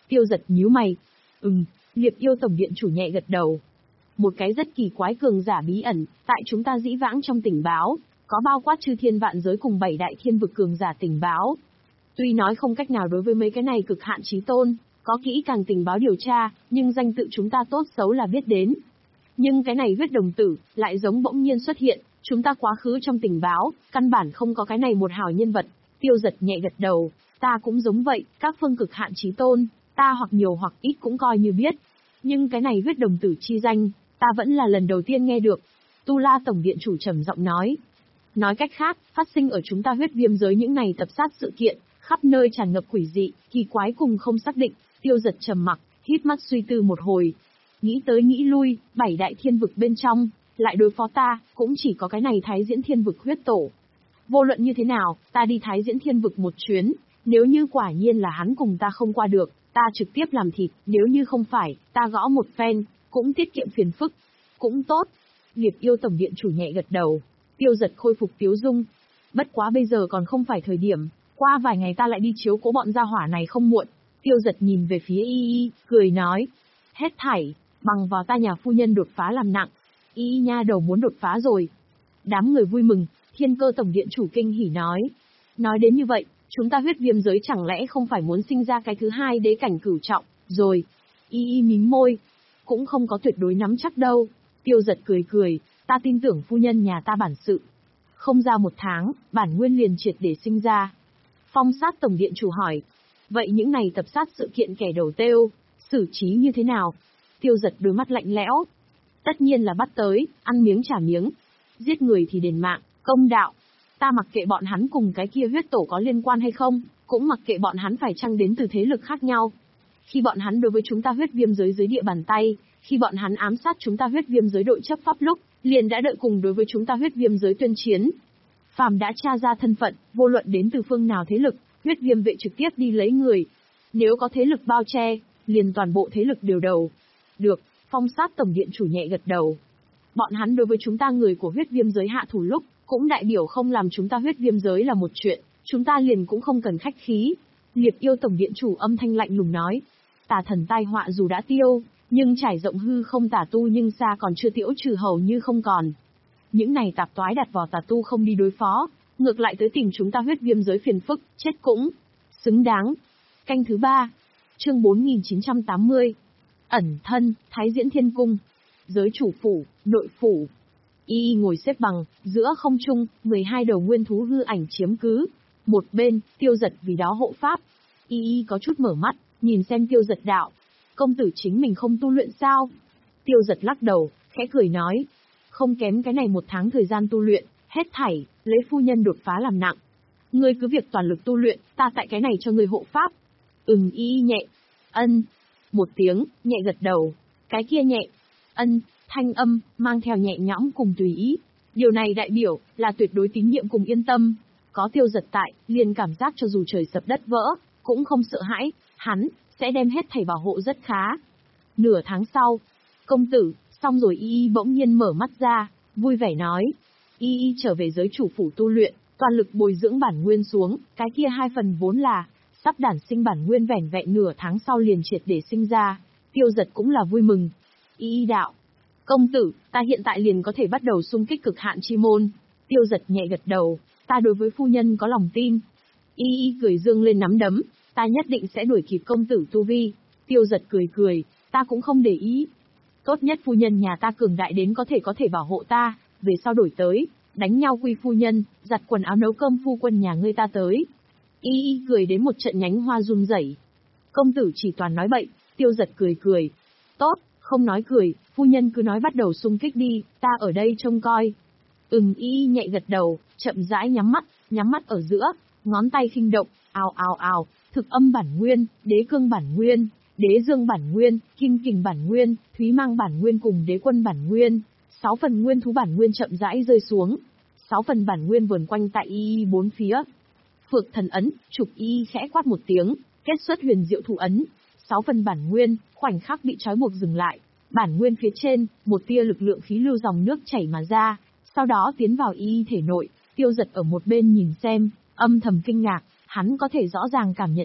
Tiêu Giật nhíu mày. Ừm, Liệp Yêu Tổng Điện chủ nhẹ gật đầu. Một cái rất kỳ quái cường giả bí ẩn, tại chúng ta dĩ vãng trong tình báo, có bao quát chư thiên vạn giới cùng bảy đại thiên vực cường giả tình báo. Tuy nói không cách nào đối với mấy cái này cực hạn chí tôn, có kỹ càng tình báo điều tra, nhưng danh tự chúng ta tốt xấu là biết đến. Nhưng cái này huyết đồng tử, lại giống bỗng nhiên xuất hiện, chúng ta quá khứ trong tình báo, căn bản không có cái này một hào nhân vật. Tiêu Giật nhẹ gật đầu, ta cũng giống vậy, các phương cực hạn chí tôn, ta hoặc nhiều hoặc ít cũng coi như biết. Nhưng cái này huyết đồng tử chi danh, ta vẫn là lần đầu tiên nghe được. Tu La Tổng Điện chủ trầm giọng nói. Nói cách khác, phát sinh ở chúng ta huyết viêm giới những này tập sát sự kiện, khắp nơi tràn ngập quỷ dị, kỳ quái cùng không xác định. Tiêu Giật trầm mặc, hít mắt suy tư một hồi. Nghĩ tới nghĩ lui, bảy đại thiên vực bên trong, lại đối phó ta, cũng chỉ có cái này Thái Diễn Thiên Vực huyết tổ. Vô luận như thế nào, ta đi Thái Diễn Thiên Vực một chuyến, nếu như quả nhiên là hắn cùng ta không qua được, ta trực tiếp làm thịt, nếu như không phải, ta gõ một phen, cũng tiết kiệm phiền phức. Cũng tốt. Liệp Yêu Tổng Điện chủ nhẹ gật đầu. Tiêu Giật khôi phục tiếu dung. Bất quá bây giờ còn không phải thời điểm, qua vài ngày ta lại đi chiếu cố bọn gia hỏa này không muộn. Tiêu Giật nhìn về phía Y Y, cười nói. Hết thảy, bằng vào ta nhà phu nhân đột phá làm nặng. Y Y nha đầu muốn đột phá rồi. Đám người vui mừng, Thiên Cơ Tổng Điện chủ kinh hỉ nói. Nói đến như vậy, chúng ta huyết viêm giới chẳng lẽ không phải muốn sinh ra cái thứ hai đế cảnh cửu trọng, rồi. Y Y mím môi. Cũng không có tuyệt đối nắm chắc đâu. Tiêu Giật cười cười, ta tin tưởng phu nhân nhà ta bản sự. Không ra một tháng, bản nguyên liền triệt để sinh ra. Phong Sát Tổng Điện chủ hỏi. Vậy những này tập sát sự kiện kẻ đầu têu, xử trí như thế nào? Tiêu Giật đôi mắt lạnh lẽo. Tất nhiên là bắt tới, ăn miếng trả miếng. Giết người thì đền mạng, công đạo. Ta mặc kệ bọn hắn cùng cái kia huyết tổ có liên quan hay không, cũng mặc kệ bọn hắn phải chăng đến từ thế lực khác nhau. Khi bọn hắn đối với chúng ta huyết viêm giới dưới địa bàn tay, khi bọn hắn ám sát chúng ta huyết viêm giới đội chấp pháp lúc, liền đã đợi cùng đối với chúng ta huyết viêm giới tuyên chiến. Phàm đã tra ra thân phận, vô luận đến từ phương nào thế lực, huyết viêm vệ trực tiếp đi lấy người. Nếu có thế lực bao che, liền toàn bộ thế lực điều đầu. Được, Phong Sát Tổng Điện chủ nhẹ gật đầu. Bọn hắn đối với chúng ta người của huyết viêm giới hạ thủ lúc, cũng đại biểu không làm chúng ta huyết viêm giới là một chuyện, chúng ta liền cũng không cần khách khí. Liệp Yêu Tổng Điện chủ âm thanh lạnh lùng nói. Tà thần tai họa dù đã tiêu, nhưng trải rộng hư không tà tu nhưng xa còn chưa tiễu trừ hầu như không còn. Những này tạp toái đặt vào tà tu không đi đối phó, ngược lại tới tìm chúng ta huyết viêm giới phiền phức, chết cũng xứng đáng. Canh thứ ba, chương bốn nghìn chín trăm tám mươi. Ẩn thân, Thái Diễn Thiên Cung. Giới chủ phủ, nội phủ. Y Y ngồi xếp bằng, giữa không trung, mười hai đầu nguyên thú hư ảnh chiếm cứ. Một bên, Tiêu Giật vì đó hộ pháp. Y Y có chút mở mắt, nhìn xem Tiêu Giật đạo. Công tử chính mình không tu luyện sao? Tiêu Giật lắc đầu, khẽ cười nói. Không kém cái này một tháng thời gian tu luyện, hết thảy, lấy phu nhân đột phá làm nặng. Ngươi cứ việc toàn lực tu luyện, ta tại cái này cho ngươi hộ pháp. Ừm. Y Y nhẹ. Ân. Một tiếng, nhẹ gật đầu. Cái kia nhẹ. Ân. Thanh âm, mang theo nhẹ nhõm cùng tùy ý. Điều này đại biểu, là tuyệt đối tín nhiệm cùng yên tâm. Có Tiêu Giật tại, liền cảm giác cho dù trời sập đất vỡ, cũng không sợ hãi, hắn sẽ đem hết thảy bảo hộ rất khá. Nửa tháng sau, công tử, xong rồi. Y Y bỗng nhiên mở mắt ra, vui vẻ nói. Y Y trở về giới chủ phủ tu luyện, toàn lực bồi dưỡng bản nguyên xuống, cái kia hai phần vốn là sắp đản sinh bản nguyên vẻn vẹn nửa tháng sau liền triệt để sinh ra. Tiêu Giật cũng là vui mừng. Y Y đạo. Công tử, ta hiện tại liền có thể bắt đầu xung kích cực hạn chi môn. Tiêu Giật nhẹ gật đầu, ta đối với phu nhân có lòng tin. Y Y cười dương lên nắm đấm, ta nhất định sẽ đuổi kịp công tử tu vi. Tiêu Giật cười cười, ta cũng không để ý. Tốt nhất phu nhân nhà ta cường đại đến có thể có thể bảo hộ ta, về sau đổi tới, đánh nhau quy phu nhân, giặt quần áo nấu cơm phu quân nhà ngươi ta tới. Y Y cười đến một trận nhánh hoa run rẩy. Công tử chỉ toàn nói bậy. Tiêu Giật cười cười. Tốt, không nói cười, phu nhân cứ nói bắt đầu xung kích đi, ta ở đây trông coi. Ừm. Y Y nhẹ gật đầu, chậm rãi nhắm mắt, nhắm mắt ở giữa, ngón tay khinh động, ào ào ào, thực âm bản nguyên, đế cương bản nguyên, đế dương bản nguyên, kim kình bản nguyên, thúy mang bản nguyên cùng đế quân bản nguyên, sáu phần nguyên thú bản nguyên chậm rãi rơi xuống, sáu phần bản nguyên vờn quanh tại Y Y bốn phía. Phược thần ấn, trục Y Y khẽ quát một tiếng, kết xuất huyền diệu thủ ấn, sáu phần bản nguyên, khoảnh khắc bị trói buộc dừng lại. Bản nguyên phía trên, một tia lực lượng khí lưu dòng nước chảy mà ra, sau đó tiến vào Y Y thể nội. Tiêu Giật ở một bên nhìn xem, âm thầm kinh ngạc, hắn có thể rõ ràng cảm nhận được,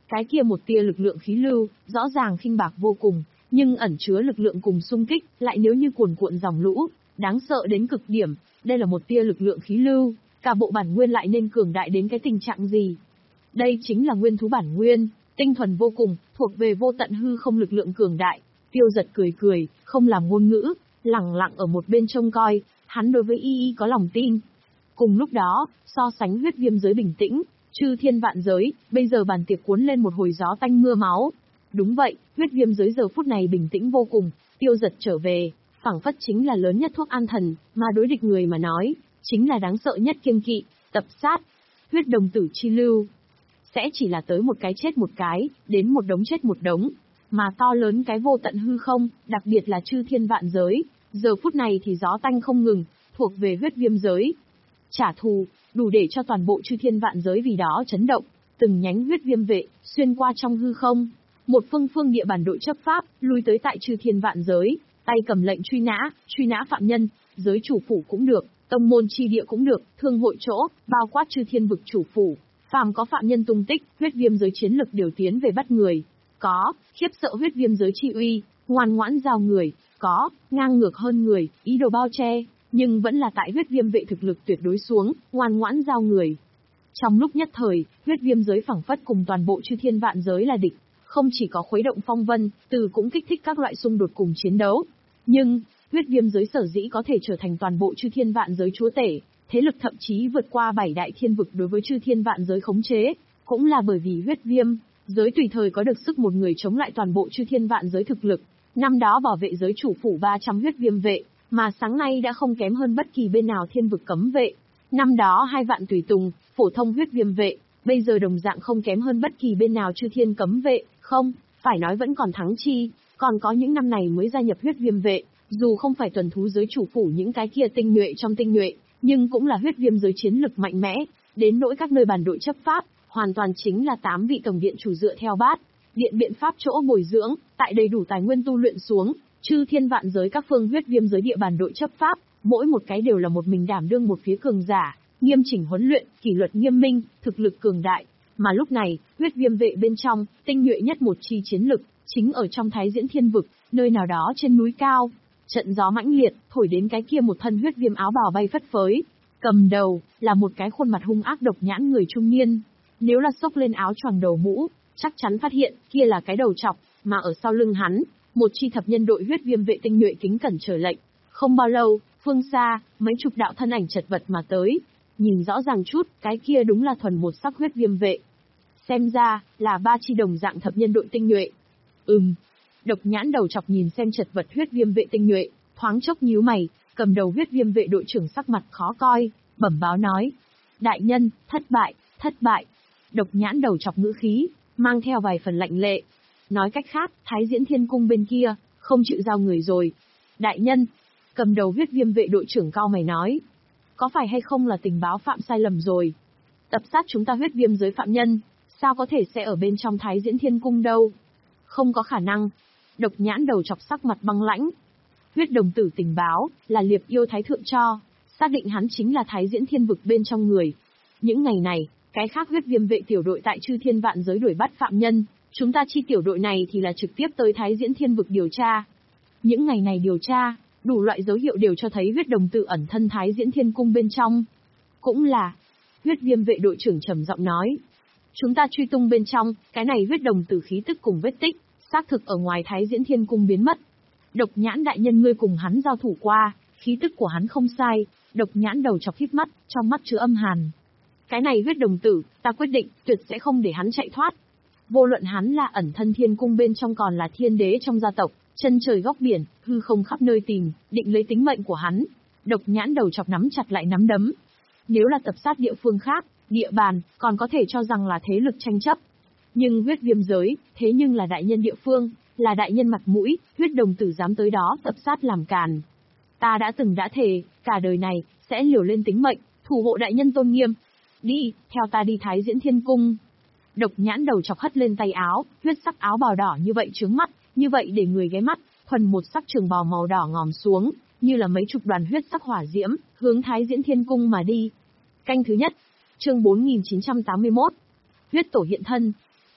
Cái kia một tia lực lượng khí lưu, rõ ràng khinh bạc vô cùng, nhưng ẩn chứa lực lượng cùng xung kích, lại nếu như cuồn cuộn dòng lũ, đáng sợ đến cực điểm. Đây là một tia lực lượng khí lưu, cả bộ bản nguyên lại nên cường đại đến cái tình trạng gì? Đây chính là nguyên thú bản nguyên, tinh thuần vô cùng, thuộc về vô tận hư không lực lượng cường đại. Tiêu Giật cười cười, không làm ngôn ngữ, lặng lặng ở một bên trông coi, hắn đối với y y có lòng tin. Cùng lúc đó, so sánh huyết viêm giới bình tĩnh, chư thiên vạn giới, bây giờ bàn tiệc cuốn lên một hồi gió tanh mưa máu. Đúng vậy, huyết viêm giới giờ phút này bình tĩnh vô cùng, Tiêu Giật trở về, phảng phất chính là lớn nhất thuốc an thần, mà đối địch người mà nói, chính là đáng sợ nhất kiêng kỵ, tập sát. Huyết đồng tử chi lưu, sẽ chỉ là tới một cái chết một cái, đến một đống chết một đống, mà to lớn cái vô tận hư không, đặc biệt là chư thiên vạn giới, giờ phút này thì gió tanh không ngừng, thuộc về huyết viêm giới. Trả thù, đủ để cho toàn bộ chư thiên vạn giới vì đó chấn động, từng nhánh huyết viêm vệ, xuyên qua trong hư không. Một phương phương địa bản đội chấp pháp, lui tới tại chư thiên vạn giới, tay cầm lệnh truy nã, truy nã phạm nhân, giới chủ phủ cũng được, tông môn chi địa cũng được, thương hội chỗ, bao quát chư thiên vực chủ phủ. Phàm có phạm nhân tung tích, huyết viêm giới chiến lực điều tiến về bắt người. Có, khiếp sợ huyết viêm giới chi uy, ngoan ngoãn giao người. Có, ngang ngược hơn người, ý đồ bao che, nhưng vẫn là tại huyết viêm vệ thực lực tuyệt đối xuống, ngoan ngoãn giao người. Trong lúc nhất thời, huyết viêm giới phảng phất cùng toàn bộ chư thiên vạn giới là địch, không chỉ có khuấy động phong vân, từ cũng kích thích các loại xung đột cùng chiến đấu. Nhưng, huyết viêm giới sở dĩ có thể trở thành toàn bộ chư thiên vạn giới chúa tể, thế lực thậm chí vượt qua bảy đại thiên vực đối với chư thiên vạn giới khống chế, cũng là bởi vì huyết viêm giới tùy thời có được sức một người chống lại toàn bộ chư thiên vạn giới thực lực. Năm đó bảo vệ giới chủ phủ ba trăm huyết viêm vệ, mà sáng nay đã không kém hơn bất kỳ bên nào thiên vực cấm vệ. Năm đó hai vạn tùy tùng, phổ thông huyết viêm vệ, bây giờ đồng dạng không kém hơn bất kỳ bên nào chư thiên cấm vệ, không, phải nói vẫn còn thắng chi, còn có những năm này mới gia nhập huyết viêm vệ, dù không phải tuần thú giới chủ phủ những cái kia tinh nhuệ trong tinh nhuệ, nhưng cũng là huyết viêm giới chiến lực mạnh mẽ, đến nỗi các nơi bản đội chấp pháp, hoàn toàn chính là tám vị tổng điện chủ dựa theo bát, điện biện pháp chỗ bồi dưỡng, tại đầy đủ tài nguyên tu luyện xuống, chư thiên vạn giới các phương huyết viêm giới địa bàn đội chấp pháp, mỗi một cái đều là một mình đảm đương một phía cường giả, nghiêm chỉnh huấn luyện, kỷ luật nghiêm minh, thực lực cường đại, mà lúc này, huyết viêm vệ bên trong, tinh nhuệ nhất một chi chiến lực, chính ở trong Thái Diễn Thiên vực, nơi nào đó trên núi cao. Trận gió mãnh liệt, thổi đến cái kia một thân huyết viêm áo bào bay phất phới. Cầm đầu, là một cái khuôn mặt hung ác độc nhãn người trung niên. Nếu là xốc lên áo choàng đầu mũ, chắc chắn phát hiện, kia là cái đầu trọc, mà ở sau lưng hắn, một chi thập nhân đội huyết viêm vệ tinh nhuệ kính cẩn chờ lệnh. Không bao lâu, phương xa, mấy chục đạo thân ảnh chật vật mà tới. Nhìn rõ ràng chút, cái kia đúng là thuần một sắc huyết viêm vệ. Xem ra, là ba chi đồng dạng thập nhân đội tinh nhuệ. Ừm. Độc nhãn đầu chọc nhìn xem chật vật huyết viêm vệ tinh nhuệ, thoáng chốc nhíu mày, cầm đầu huyết viêm vệ đội trưởng sắc mặt khó coi, bẩm báo nói. Đại nhân, thất bại, thất bại. Độc nhãn đầu chọc ngữ khí, mang theo vài phần lạnh lệ. Nói cách khác, Thái Diễn Thiên Cung bên kia, không chịu giao người rồi. Đại nhân, cầm đầu huyết viêm vệ đội trưởng cao mày nói. Có phải hay không là tình báo phạm sai lầm rồi? Tập sát chúng ta huyết viêm giới phạm nhân, sao có thể sẽ ở bên trong Thái Diễn Thiên Cung đâu? Không có khả năng. Độc nhãn đầu chọc sắc mặt băng lãnh. Huyết đồng tử tình báo, là Liệp Yêu Thái Thượng cho, xác định hắn chính là Thái Diễn Thiên vực bên trong người. Những ngày này, cái khác huyết viêm vệ tiểu đội tại chư thiên vạn giới đuổi bắt phạm nhân, chúng ta chi tiểu đội này thì là trực tiếp tới Thái Diễn Thiên vực điều tra. Những ngày này điều tra, đủ loại dấu hiệu đều cho thấy huyết đồng tử ẩn thân Thái Diễn Thiên Cung bên trong. Cũng là, huyết viêm vệ đội trưởng trầm giọng nói. Chúng ta truy tung bên trong, cái này huyết đồng tử khí tức cùng vết tích, xác thực ở ngoài Thái Diễn Thiên Cung biến mất. Độc nhãn đại nhân ngươi cùng hắn giao thủ qua, khí tức của hắn không sai. Độc nhãn đầu chọc híp mắt, trong mắt chứa âm hàn. Cái này huyết đồng tử, ta quyết định, tuyệt sẽ không để hắn chạy thoát. Vô luận hắn là ẩn thân thiên cung bên trong còn là thiên đế trong gia tộc, chân trời góc biển, hư không khắp nơi tìm, định lấy tính mệnh của hắn. Độc nhãn đầu chọc nắm chặt lại nắm đấm. Nếu là tập sát địa phương khác, địa bàn, còn có thể cho rằng là thế lực tranh chấp. Nhưng huyết viêm giới, thế nhưng là đại nhân địa phương, là đại nhân mặt mũi, huyết đồng tử dám tới đó tập sát làm càn. Ta đã từng đã thề, cả đời này, sẽ liều lên tính mệnh, thủ hộ đại nhân tôn nghiêm. Đi, theo ta đi Thái Diễn Thiên Cung. Độc nhãn đầu chọc hất lên tay áo, huyết sắc áo bào đỏ như vậy chướng mắt, như vậy để người ghé mắt, thuần một sắc trường bào màu đỏ ngòm xuống, như là mấy chục đoàn huyết sắc hỏa diễm, hướng Thái Diễn Thiên Cung mà đi. Canh thứ nhất, chương bốn nghìn chín trăm tám mươi mốt. Huyết tổ hiện thân.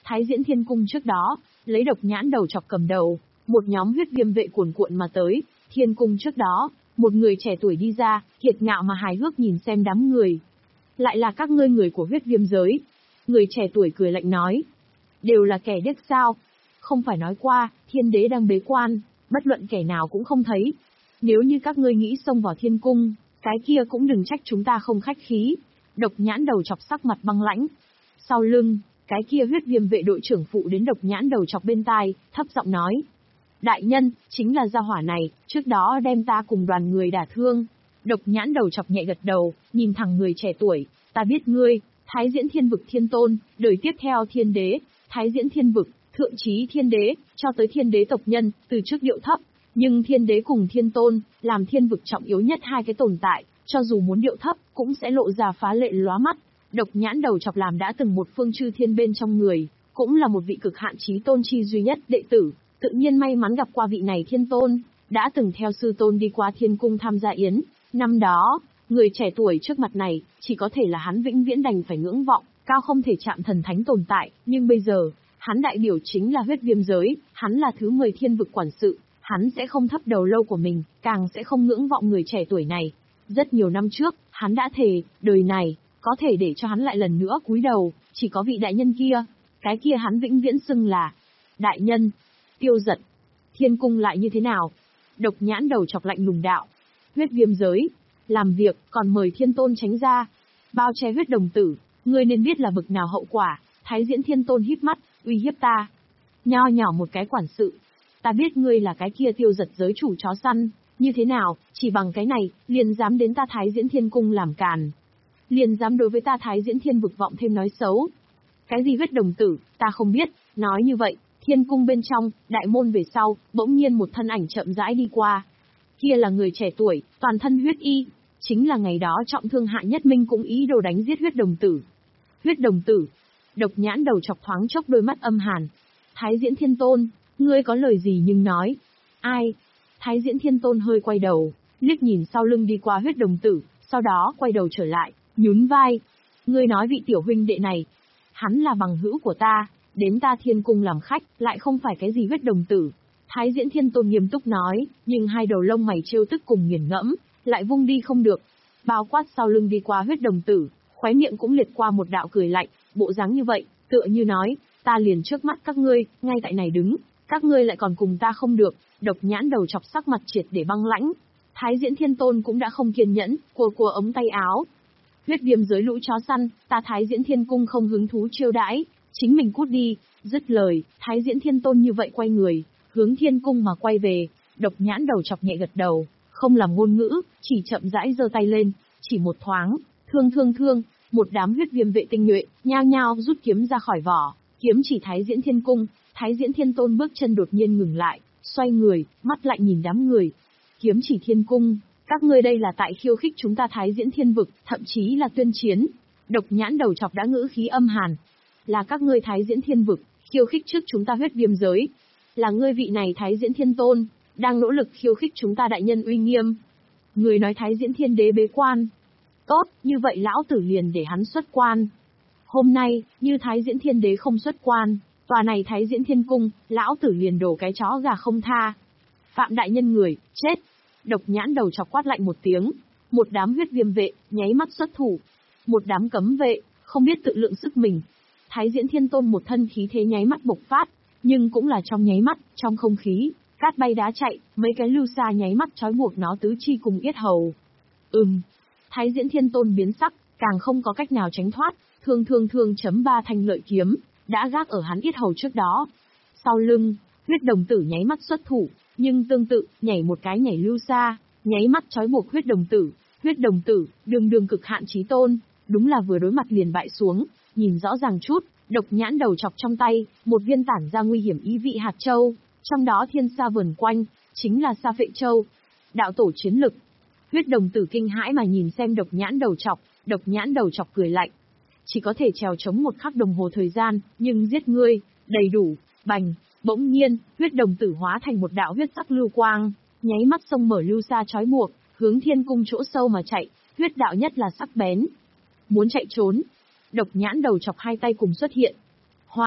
Thái Diễn Thiên Cung trước đó, lấy độc nhãn đầu chọc cầm đầu, một nhóm huyết viêm vệ cuồn cuộn mà tới, Thiên Cung trước đó, một người trẻ tuổi đi ra, kiệt ngạo mà hài hước nhìn xem đám người. Lại là các ngươi người của huyết viêm giới. Người trẻ tuổi cười lạnh nói. Đều là kẻ điếc sao? Không phải nói qua, thiên đế đang bế quan, bất luận kẻ nào cũng không thấy. Nếu như các ngươi nghĩ xông vào thiên cung, cái kia cũng đừng trách chúng ta không khách khí. Độc nhãn đầu chọc sắc mặt băng lãnh. Sau lưng, cái kia huyết viêm vệ đội trưởng phụ đến độc nhãn đầu chọc bên tai, thấp giọng nói. Đại nhân, chính là gia hỏa này, trước đó đem ta cùng đoàn người đả thương. Độc nhãn đầu chọc nhẹ gật đầu, nhìn thẳng người trẻ tuổi, ta biết ngươi, Thái Diễn Thiên Vực Thiên Tôn, đời tiếp theo thiên đế, Thái Diễn Thiên Vực, thượng chí thiên đế, cho tới thiên đế tộc nhân, từ trước điệu thấp. Nhưng thiên đế cùng thiên tôn, làm thiên vực trọng yếu nhất hai cái tồn tại, cho dù muốn điệu thấp, cũng sẽ lộ ra phá lệ lóa mắt. Độc nhãn đầu chọc làm đã từng một phương chư thiên bên trong người, cũng là một vị cực hạn chí tôn chi duy nhất đệ tử, tự nhiên may mắn gặp qua vị này thiên tôn, đã từng theo sư tôn đi qua thiên cung tham gia yến. Năm đó, người trẻ tuổi trước mặt này, chỉ có thể là hắn vĩnh viễn đành phải ngưỡng vọng, cao không thể chạm thần thánh tồn tại, nhưng bây giờ, hắn đại biểu chính là huyết viêm giới, hắn là thứ mười thiên vực quản sự, hắn sẽ không thấp đầu lâu của mình, càng sẽ không ngưỡng vọng người trẻ tuổi này. Rất nhiều năm trước, hắn đã thề, đời này, có thể để cho hắn lại lần nữa cúi đầu, chỉ có vị đại nhân kia, cái kia hắn vĩnh viễn xưng là đại nhân. Tiêu Giật, thiên cung lại như thế nào? Độc nhãn đầu chọc lạnh lùng đạo. Huyết viêm giới, làm việc, còn mời thiên tôn tránh ra. Bao che huyết đồng tử, ngươi nên biết là bực nào hậu quả. Thái Diễn Thiên Tôn híp mắt, uy hiếp ta. Nho nhỏ một cái quản sự. Ta biết ngươi là cái kia Tiêu Giật giới chủ chó săn, như thế nào, chỉ bằng cái này, liền dám đến ta Thái Diễn Thiên Cung làm càn. Liền dám đối với ta Thái Diễn Thiên vực vọng thêm nói xấu. Cái gì huyết đồng tử, ta không biết, nói như vậy, thiên cung bên trong, đại môn về sau, bỗng nhiên một thân ảnh chậm rãi đi qua. Kia là người trẻ tuổi, toàn thân huyết y, chính là ngày đó trọng thương Hạ Nhất Minh cũng ý đồ đánh giết huyết đồng tử. Huyết đồng tử, độc nhãn đầu chọc thoáng chốc đôi mắt âm hàn. Thái Diễn Thiên Tôn, ngươi có lời gì nhưng nói. Ai? Thái Diễn Thiên Tôn hơi quay đầu, liếc nhìn sau lưng đi qua huyết đồng tử, sau đó quay đầu trở lại, nhún vai. Ngươi nói vị tiểu huynh đệ này, hắn là bằng hữu của ta, đến ta thiên cung làm khách, lại không phải cái gì huyết đồng tử. Thái Diễn Thiên Tôn nghiêm túc nói, nhưng hai đầu lông mày trêu tức cùng nghiền ngẫm, lại vung đi không được. Bao quát sau lưng đi qua huyết đồng tử, khóe miệng cũng liệt qua một đạo cười lạnh, bộ dáng như vậy, tựa như nói, ta liền trước mắt các ngươi, ngay tại này đứng, các ngươi lại còn cùng ta không được. Độc nhãn đầu chọc sắc mặt triệt để băng lãnh. Thái Diễn Thiên Tôn cũng đã không kiên nhẫn, cua cua ống tay áo. Huyết viêm giới lũ chó săn, ta Thái Diễn Thiên Cung không hứng thú chiêu đãi, chính mình cút đi. Dứt lời, Thái Diễn Thiên Tôn như vậy quay người, hướng thiên cung mà quay về. Độc nhãn đầu chọc nhẹ gật đầu, không làm ngôn ngữ, chỉ chậm rãi giơ tay lên, chỉ một thoáng, thương thương thương, một đám huyết viêm vệ tinh nhuệ, nhao nhao rút kiếm ra khỏi vỏ, kiếm chỉ Thái Diễn Thiên Cung. Thái Diễn Thiên Tôn bước chân đột nhiên ngừng lại, xoay người, mắt lạnh nhìn đám người. Kiếm chỉ thiên cung, các ngươi đây là tại khiêu khích chúng ta Thái Diễn Thiên Vực, thậm chí là tuyên chiến. Độc nhãn đầu chọc đã ngữ khí âm hàn. Là các ngươi Thái Diễn Thiên Vực, khiêu khích trước chúng ta huyết viêm giới. Là ngươi vị này Thái Diễn Thiên Tôn, đang nỗ lực khiêu khích chúng ta đại nhân uy nghiêm. Người nói Thái Diễn Thiên Đế bế quan. Tốt, như vậy lão tử liền để hắn xuất quan. Hôm nay, như Thái Diễn Thiên Đế không xuất quan, tòa này Thái Diễn Thiên Cung, lão tử liền đổ cái chó gà không tha. Phạm đại nhân người, chết. Độc nhãn đầu chọc quát lạnh một tiếng. Một đám huyết viêm vệ, nháy mắt xuất thủ. Một đám cấm vệ, không biết tự lượng sức mình. Thái Diễn Thiên Tôn một thân khí thế nháy mắt bộc phát, nhưng cũng là trong nháy mắt, trong không khí, cát bay đá chạy, mấy cái lưu xa nháy mắt trói buộc nó tứ chi cùng yết hầu. Ừm. Thái Diễn Thiên Tôn biến sắc, càng không có cách nào tránh thoát, thương thương thương chấm ba thanh lợi kiếm, đã gác ở hắn yết hầu trước đó. Sau lưng, huyết đồng tử nháy mắt xuất thủ, nhưng tương tự, nhảy một cái nhảy lưu xa, nháy mắt trói buộc huyết đồng tử. Huyết đồng tử, đường đường cực hạn chí tôn, đúng là vừa đối mặt liền bại xuống, nhìn rõ ràng chút, độc nhãn đầu chọc trong tay, một viên tản ra nguy hiểm ý vị hạt châu, trong đó thiên sa vần quanh, chính là sa phệ châu. Đạo tổ chiến lực. Huyết đồng tử kinh hãi mà nhìn xem độc nhãn đầu chọc, độc nhãn đầu chọc cười lạnh. Chỉ có thể trèo chống một khắc đồng hồ thời gian, nhưng giết ngươi, đầy đủ, bành. Bỗng nhiên, huyết đồng tử hóa thành một đạo huyết sắc lưu quang, nháy mắt xông mở lưu xa trói buộc, hướng thiên cung chỗ sâu mà chạy, huyết đạo nhất là sắc bén. Muốn chạy trốn. Độc nhãn đầu chọc hai tay cùng xuất hiện. Hoa,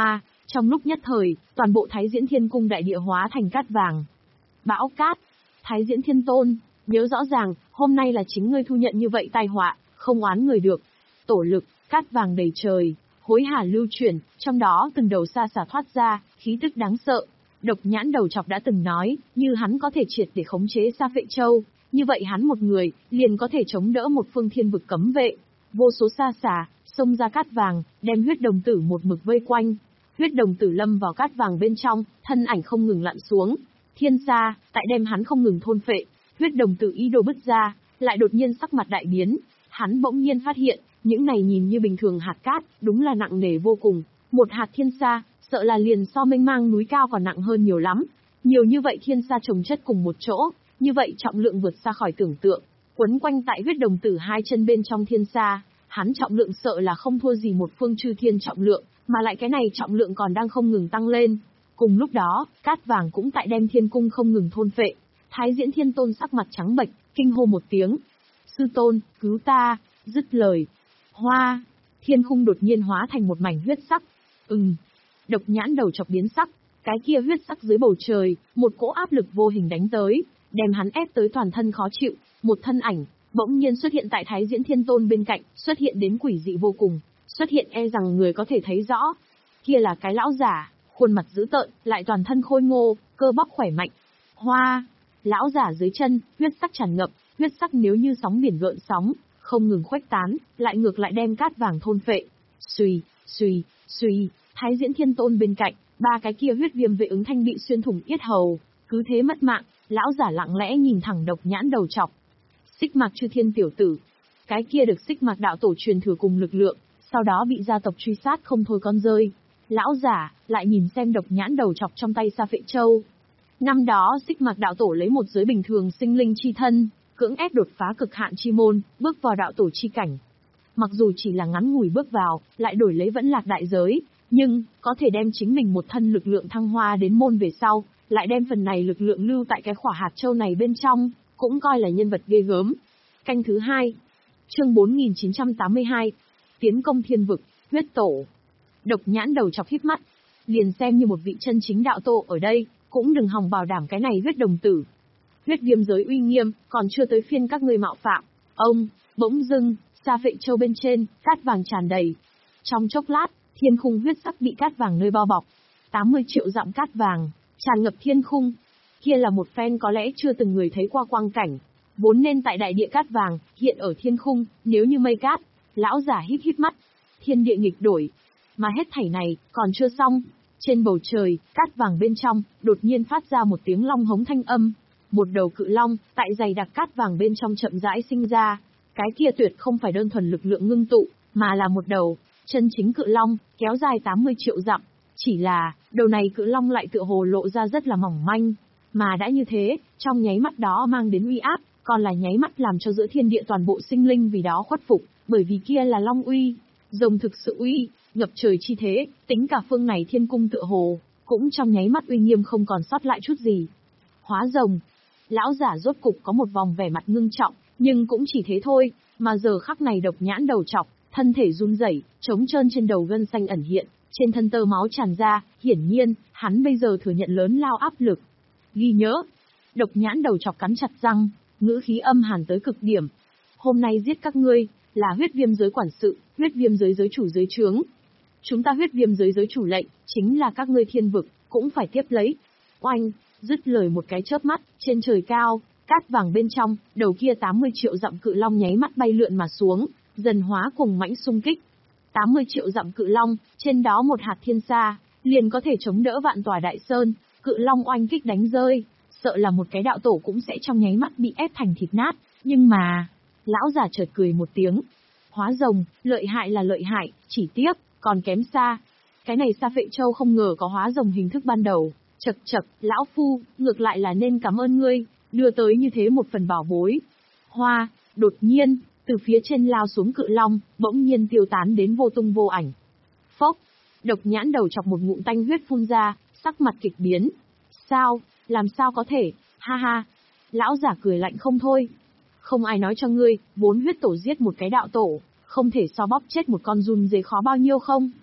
Trong lúc nhất thời, toàn bộ Thái Diễn Thiên Cung đại địa hóa thành cát vàng. Bão cát, Thái Diễn Thiên Tôn, nhớ rõ ràng, hôm nay là chính ngươi thu nhận như vậy tai họa, không oán người được. Tổ lực, cát vàng đầy trời, hối hả lưu chuyển, trong đó từng đầu xa xả thoát ra, khí tức đáng sợ. Độc Nhãn Đầu Chọc đã từng nói, như hắn có thể triệt để khống chế Sa Phệ Châu, như vậy hắn một người, liền có thể chống đỡ một phương thiên vực cấm vệ. Vô số sa xả, xông ra cát vàng, đem huyết đồng tử một mực vây quanh. Huyết đồng tử lâm vào cát vàng bên trong, thân ảnh không ngừng lặn xuống. Thiên sa, tại đem hắn không ngừng thôn phệ. Huyết đồng tử ý đồ bứt ra, lại đột nhiên sắc mặt đại biến. Hắn bỗng nhiên phát hiện, những này nhìn như bình thường hạt cát, đúng là nặng nề vô cùng. Một hạt thiên sa, sợ là liền so mênh mang núi cao còn nặng hơn nhiều lắm. Nhiều như vậy thiên sa chồng chất cùng một chỗ, như vậy trọng lượng vượt xa khỏi tưởng tượng. Quấn quanh tại huyết đồng tử hai chân bên trong thiên sa, hắn trọng lượng sợ là không thua gì một phương chư thiên trọng lượng, mà lại cái này trọng lượng còn đang không ngừng tăng lên. Cùng lúc đó, cát vàng cũng tại đem thiên cung không ngừng thôn phệ. Thái Diễn Thiên Tôn sắc mặt trắng bệch, kinh hô một tiếng. Sư tôn, cứu ta, dứt lời. Hoa, thiên khung đột nhiên hóa thành một mảnh huyết sắc. Ừm, Độc Nhãn Đầu Chọc biến sắc, cái kia huyết sắc dưới bầu trời, một cỗ áp lực vô hình đánh tới, đem hắn ép tới toàn thân khó chịu. Một thân ảnh bỗng nhiên xuất hiện tại Thái Diễn Thiên Tôn bên cạnh, xuất hiện đến quỷ dị vô cùng, xuất hiện e rằng người có thể thấy rõ. Kia là cái lão giả, khuôn mặt dữ tợn, lại toàn thân khôi ngô, cơ bắp khỏe mạnh. Hoa, lão giả dưới chân, huyết sắc tràn ngập, huyết sắc nếu như sóng biển gợn sóng, không ngừng khuếch tán, lại ngược lại đem cát vàng thôn phệ. Xuy, xuy, xuy, Thái Diễn Thiên Tôn bên cạnh, ba cái kia huyết viêm vệ ứng thanh bị xuyên thủng yết hầu, cứ thế mất mạng. Lão giả lặng lẽ nhìn thẳng Độc Nhãn Đầu Chọc. Xích Mạc Chư Thiên tiểu tử, cái kia được Xích Mạc đạo tổ truyền thừa cùng lực lượng, sau đó bị gia tộc truy sát không thôi con rơi. Lão giả lại nhìn xem Độc Nhãn Đầu Chọc trong tay Sa Phệ Châu. Năm đó Xích Mạc đạo tổ lấy một giới bình thường sinh linh chi thân, cưỡng ép đột phá cực hạn chi môn, bước vào đạo tổ chi cảnh. Mặc dù chỉ là ngắn ngủi bước vào, lại đổi lấy vẫn lạc đại giới, nhưng có thể đem chính mình một thân lực lượng thăng hoa đến môn về sau, lại đem phần này lực lượng lưu tại cái khỏa hạt châu này bên trong, cũng coi là nhân vật ghê gớm. Canh thứ hai, chương bốn nghìn chín trăm tám mươi hai, tiến công thiên vực, huyết tổ. Độc Nhãn Đầu Chọc híp mắt, liền xem như một vị chân chính đạo tổ ở đây, cũng đừng hòng bảo đảm cái này huyết đồng tử. Huyết viêm giới uy nghiêm, còn chưa tới phiên các ngươi mạo phạm. Ông, bỗng dưng, Sa Phệ Châu bên trên, cát vàng tràn đầy. Trong chốc lát, thiên khung huyết sắc bị cát vàng nơi bao bọc. tám mươi triệu dặm cát vàng tràn ngập thiên khung. Kia là một phen có lẽ chưa từng người thấy qua quang cảnh. Vốn nên tại đại địa cát vàng, hiện ở thiên khung, nếu như mây cát. Lão giả híp híp mắt. Thiên địa nghịch đổi. Mà hết thảy này, còn chưa xong. Trên bầu trời, cát vàng bên trong, đột nhiên phát ra một tiếng long hống thanh âm. Một đầu cự long, tại dày đặc cát vàng bên trong chậm rãi sinh ra. Cái kia tuyệt không phải đơn thuần lực lượng ngưng tụ, mà là một đầu chân chính cự long, kéo dài tám mươi triệu dặm. Chỉ là, đầu này cự long lại tựa hồ lộ ra rất là mỏng manh. Mà đã như thế, trong nháy mắt đó mang đến uy áp, còn là nháy mắt làm cho giữa thiên địa toàn bộ sinh linh vì đó khuất phục, bởi vì kia là long uy, rồng thực sự uy, ngập trời chi thế, tính cả phương này thiên cung tựa hồ, cũng trong nháy mắt uy nghiêm không còn sót lại chút gì. Hóa rồng, lão giả rốt cục có một vòng vẻ mặt ngưng trọng, nhưng cũng chỉ thế thôi, mà giờ khắc này Độc Nhãn Đầu Chọc, thân thể run rẩy, trống trơn trên đầu gân xanh ẩn hiện, trên thân tơ máu tràn ra, hiển nhiên, hắn bây giờ thừa nhận lớn lao áp lực. Ghi nhớ, Độc Nhãn Đầu Chọc cắn chặt răng, ngữ khí âm hàn tới cực điểm. Hôm nay giết các ngươi, là huyết viêm giới quản sự, huyết viêm giới giới chủ giới trướng. Chúng ta huyết viêm giới giới chủ lệnh, chính là các ngươi thiên vực, cũng phải tiếp lấy. Oanh, dứt lời một cái chớp mắt, trên trời cao, cát vàng bên trong, đầu kia tám mươi triệu dặm cự long nháy mắt bay lượn mà xuống, dần hóa cùng mãnh xung kích. tám mươi triệu dặm cự long, trên đó một hạt thiên sa, liền có thể chống đỡ vạn tòa đại sơn, cự long oanh kích đánh rơi, sợ là một cái đạo tổ cũng sẽ trong nháy mắt bị ép thành thịt nát, nhưng mà, lão già chợt cười một tiếng. Hóa rồng, lợi hại là lợi hại, chỉ tiếc, còn kém xa. Cái này Sa Phệ Châu không ngờ có hóa rồng hình thức ban đầu, chật chật, lão phu, ngược lại là nên cảm ơn ngươi, đưa tới như thế một phần bảo bối. Hoa, đột nhiên, từ phía trên lao xuống cự long, bỗng nhiên tiêu tán đến vô tung vô ảnh. Phốc, Độc Nhãn Đầu Chọc một ngụm tanh huyết phun ra, sắc mặt kịch biến. Sao, làm sao có thể, ha ha. Lão giả cười lạnh không thôi. Không ai nói cho ngươi, vốn huyết tổ giết một cái đạo tổ, không thể so bóp chết một con run dế khó bao nhiêu không?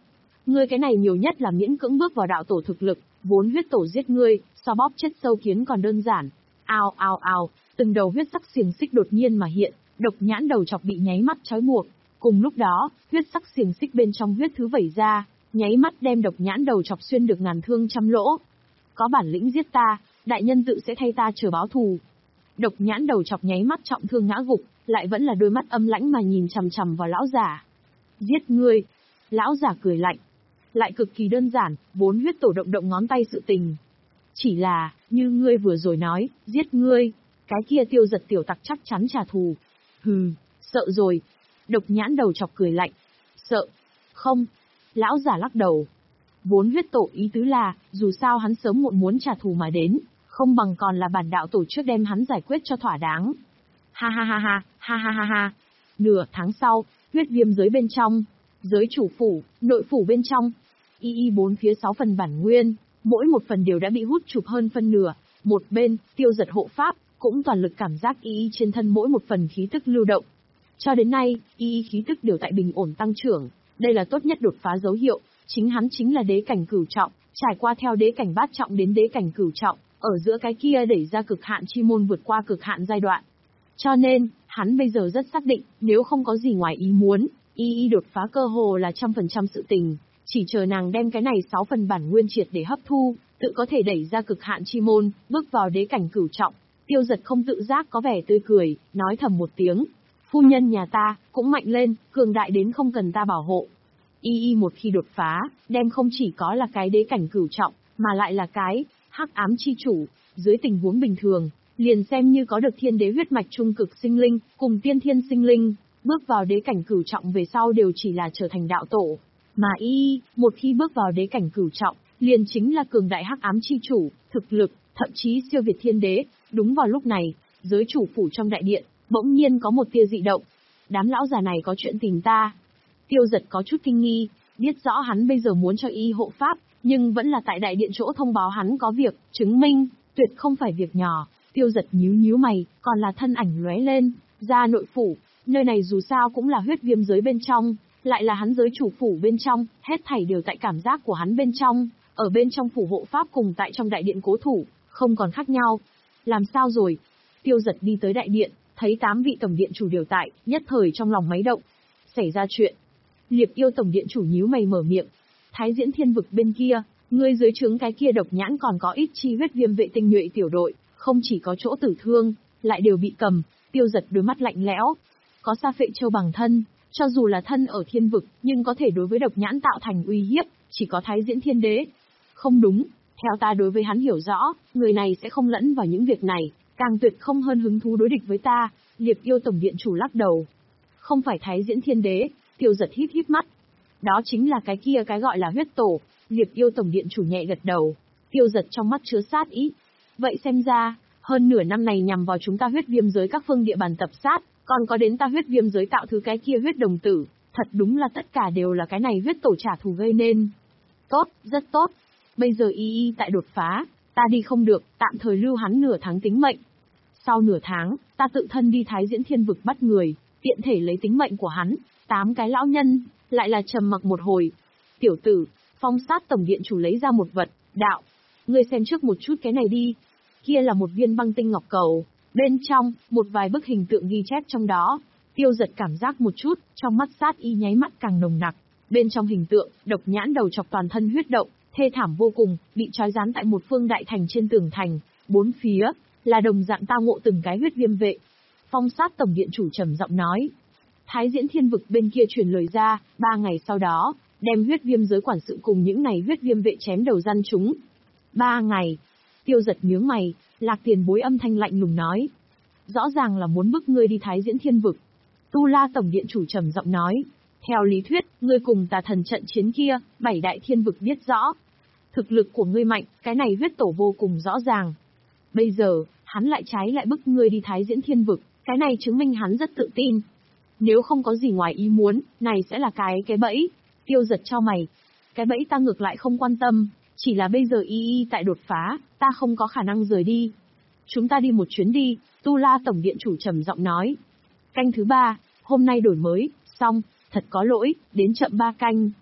Ngươi cái này nhiều nhất là miễn cưỡng bước vào đạo tổ thực lực, vốn huyết tổ giết ngươi, so bóp chết sâu kiến còn đơn giản. Ao ao ao, từng đầu huyết sắc xiềng xích đột nhiên mà hiện, độc nhãn đầu chọc bị nháy mắt trói buộc. Cùng lúc đó, huyết sắc xiềng xích bên trong huyết thứ vẩy ra, nháy mắt đem độc nhãn đầu chọc xuyên được ngàn thương trăm lỗ. Có bản lĩnh giết ta, đại nhân tự sẽ thay ta chờ báo thù. Độc nhãn đầu chọc nháy mắt trọng thương ngã gục, lại vẫn là đôi mắt âm lãnh mà nhìn chằm chằm vào lão giả. Giết ngươi. Lão giả cười lạnh. Lại cực kỳ đơn giản, vốn huyết tổ động động ngón tay sự tình. Chỉ là, như ngươi vừa rồi nói, giết ngươi, cái kia Tiêu Giật tiểu tặc chắc chắn trả thù. Hừ, sợ rồi. Độc nhãn đầu chọc cười lạnh. Sợ. Không. Lão giả lắc đầu. Vốn huyết tổ ý tứ là, dù sao hắn sớm muộn muốn trả thù mà đến, không bằng còn là bản đạo tổ trước đem hắn giải quyết cho thỏa đáng. Ha ha ha ha, ha ha ha ha. Nửa tháng sau, huyết viêm giới bên trong, giới chủ phủ, nội phủ bên trong, y y bốn phía sáu phần bản nguyên, mỗi một phần đều đã bị hút chụp hơn phân nửa. Một bên, Tiêu Giật hộ pháp, cũng toàn lực cảm giác y y trên thân mỗi một phần khí tức lưu động. Cho đến nay, y y khí tức đều tại bình ổn tăng trưởng, đây là tốt nhất đột phá dấu hiệu. Chính hắn chính là đế cảnh cửu trọng, trải qua theo đế cảnh bát trọng đến đế cảnh cửu trọng, ở giữa cái kia đẩy ra cực hạn chi môn vượt qua cực hạn giai đoạn. Cho nên, hắn bây giờ rất xác định, nếu không có gì ngoài ý muốn, y y đột phá cơ hồ là trăm phần trăm sự tình, chỉ chờ nàng đem cái này sáu phần bản nguyên triệt để hấp thu, tự có thể đẩy ra cực hạn chi môn, bước vào đế cảnh cửu trọng. Tiêu Giật không tự giác có vẻ tươi cười, nói thầm một tiếng, phu nhân nhà ta, cũng mạnh lên, cường đại đến không cần ta bảo hộ. Y y một khi đột phá, đem không chỉ có là cái đế cảnh cửu trọng, mà lại là cái hắc ám chi chủ, dưới tình huống bình thường, liền xem như có được thiên đế huyết mạch trung cực sinh linh, cùng tiên thiên sinh linh, bước vào đế cảnh cửu trọng về sau đều chỉ là trở thành đạo tổ. Mà y y, một khi bước vào đế cảnh cửu trọng, liền chính là cường đại hắc ám chi chủ, thực lực, thậm chí siêu việt thiên đế. Đúng vào lúc này, giới chủ phủ trong đại điện, bỗng nhiên có một tia dị động. Đám lão già này có chuyện tìm ta. Tiêu Giật có chút kinh nghi, biết rõ hắn bây giờ muốn cho y hộ pháp, nhưng vẫn là tại đại điện chỗ thông báo hắn có việc, chứng minh, tuyệt không phải việc nhỏ. Tiêu Giật nhíu nhíu mày, còn là thân ảnh lóe lên, ra nội phủ, nơi này dù sao cũng là huyết viêm giới bên trong, lại là hắn giới chủ phủ bên trong, hết thảy đều tại cảm giác của hắn bên trong, ở bên trong phủ hộ pháp cùng tại trong đại điện cố thủ, không còn khác nhau. Làm sao rồi? Tiêu Giật đi tới đại điện, thấy tám vị tổng điện chủ đều tại, nhất thời trong lòng máy động. Xảy ra chuyện. Liệp Yêu tổng điện chủ nhíu mày mở miệng. Thái Diễn Thiên vực bên kia, ngươi dưới trướng cái kia độc nhãn còn có ít chi huyết viêm vệ tinh nhuệ tiểu đội, không chỉ có chỗ tử thương, lại đều bị cầm. Tiêu Giật đôi mắt lạnh lẽo. Có Sa Phệ Châu bằng thân, cho dù là thân ở thiên vực, nhưng có thể đối với độc nhãn tạo thành uy hiếp, chỉ có Thái Diễn Thiên Đế. Không đúng, theo ta đối với hắn hiểu rõ, người này sẽ không lẫn vào những việc này, càng tuyệt không hơn hứng thú đối địch với ta. Liệp Yêu tổng điện chủ lắc đầu. Không phải Thái Diễn Thiên Đế. Tiêu Giật híp híp mắt. Đó chính là cái kia cái gọi là huyết tổ. Liệp Yêu tổng điện chủ nhẹ gật đầu. Tiêu Giật trong mắt chứa sát ý. Vậy xem ra, hơn nửa năm này nhằm vào chúng ta huyết viêm giới các phương địa bàn tập sát, còn có đến ta huyết viêm giới tạo thứ cái kia huyết đồng tử, thật đúng là tất cả đều là cái này huyết tổ trả thù gây nên. Tốt, rất tốt. Bây giờ y y tại đột phá, ta đi không được, tạm thời lưu hắn nửa tháng tính mệnh. Sau nửa tháng, ta tự thân đi Thái Diễn Thiên vực bắt người, tiện thể lấy tính mệnh của hắn. Tám cái lão nhân, lại là trầm mặc một hồi. Tiểu tử, Phong Sát tổng điện chủ lấy ra một vật, đạo. Ngươi xem trước một chút cái này đi. Kia là một viên băng tinh ngọc cầu, bên trong, một vài bức hình tượng ghi chép trong đó. Tiêu Giật cảm giác một chút, trong mắt sát y nháy mắt càng nồng nặc. Bên trong hình tượng, độc nhãn đầu chọc toàn thân huyết động, thê thảm vô cùng, bị trói rán tại một phương đại thành trên tường thành. Bốn phía, là đồng dạng tao ngộ từng cái huyết viêm vệ. Phong Sát tổng điện chủ trầm giọng nói. Thái Diễn Thiên vực bên kia truyền lời ra, ba ngày sau đó, đem huyết viêm giới quản sự cùng những này huyết viêm vệ chém đầu răn chúng. Ba ngày. Tiêu Giật nhướng mày, Lạc Tiền Bối âm thanh lạnh lùng nói. Rõ ràng là muốn bức ngươi đi Thái Diễn Thiên vực. Tu La tổng điện chủ trầm giọng nói. Theo lý thuyết, ngươi cùng tà thần trận chiến kia, bảy đại thiên vực biết rõ. Thực lực của ngươi mạnh, cái này huyết tổ vô cùng rõ ràng. Bây giờ, hắn lại trái lại bức ngươi đi Thái Diễn Thiên vực, cái này chứng minh hắn rất tự tin. Nếu không có gì ngoài ý muốn, này sẽ là cái cái bẫy. Tiêu Giật cho mày. Cái bẫy ta ngược lại không quan tâm, chỉ là bây giờ y y tại đột phá, ta không có khả năng rời đi. Chúng ta đi một chuyến đi, Tu La tổng điện chủ trầm giọng nói. Canh thứ ba, hôm nay đổi mới, xong, thật có lỗi, đến chậm ba canh.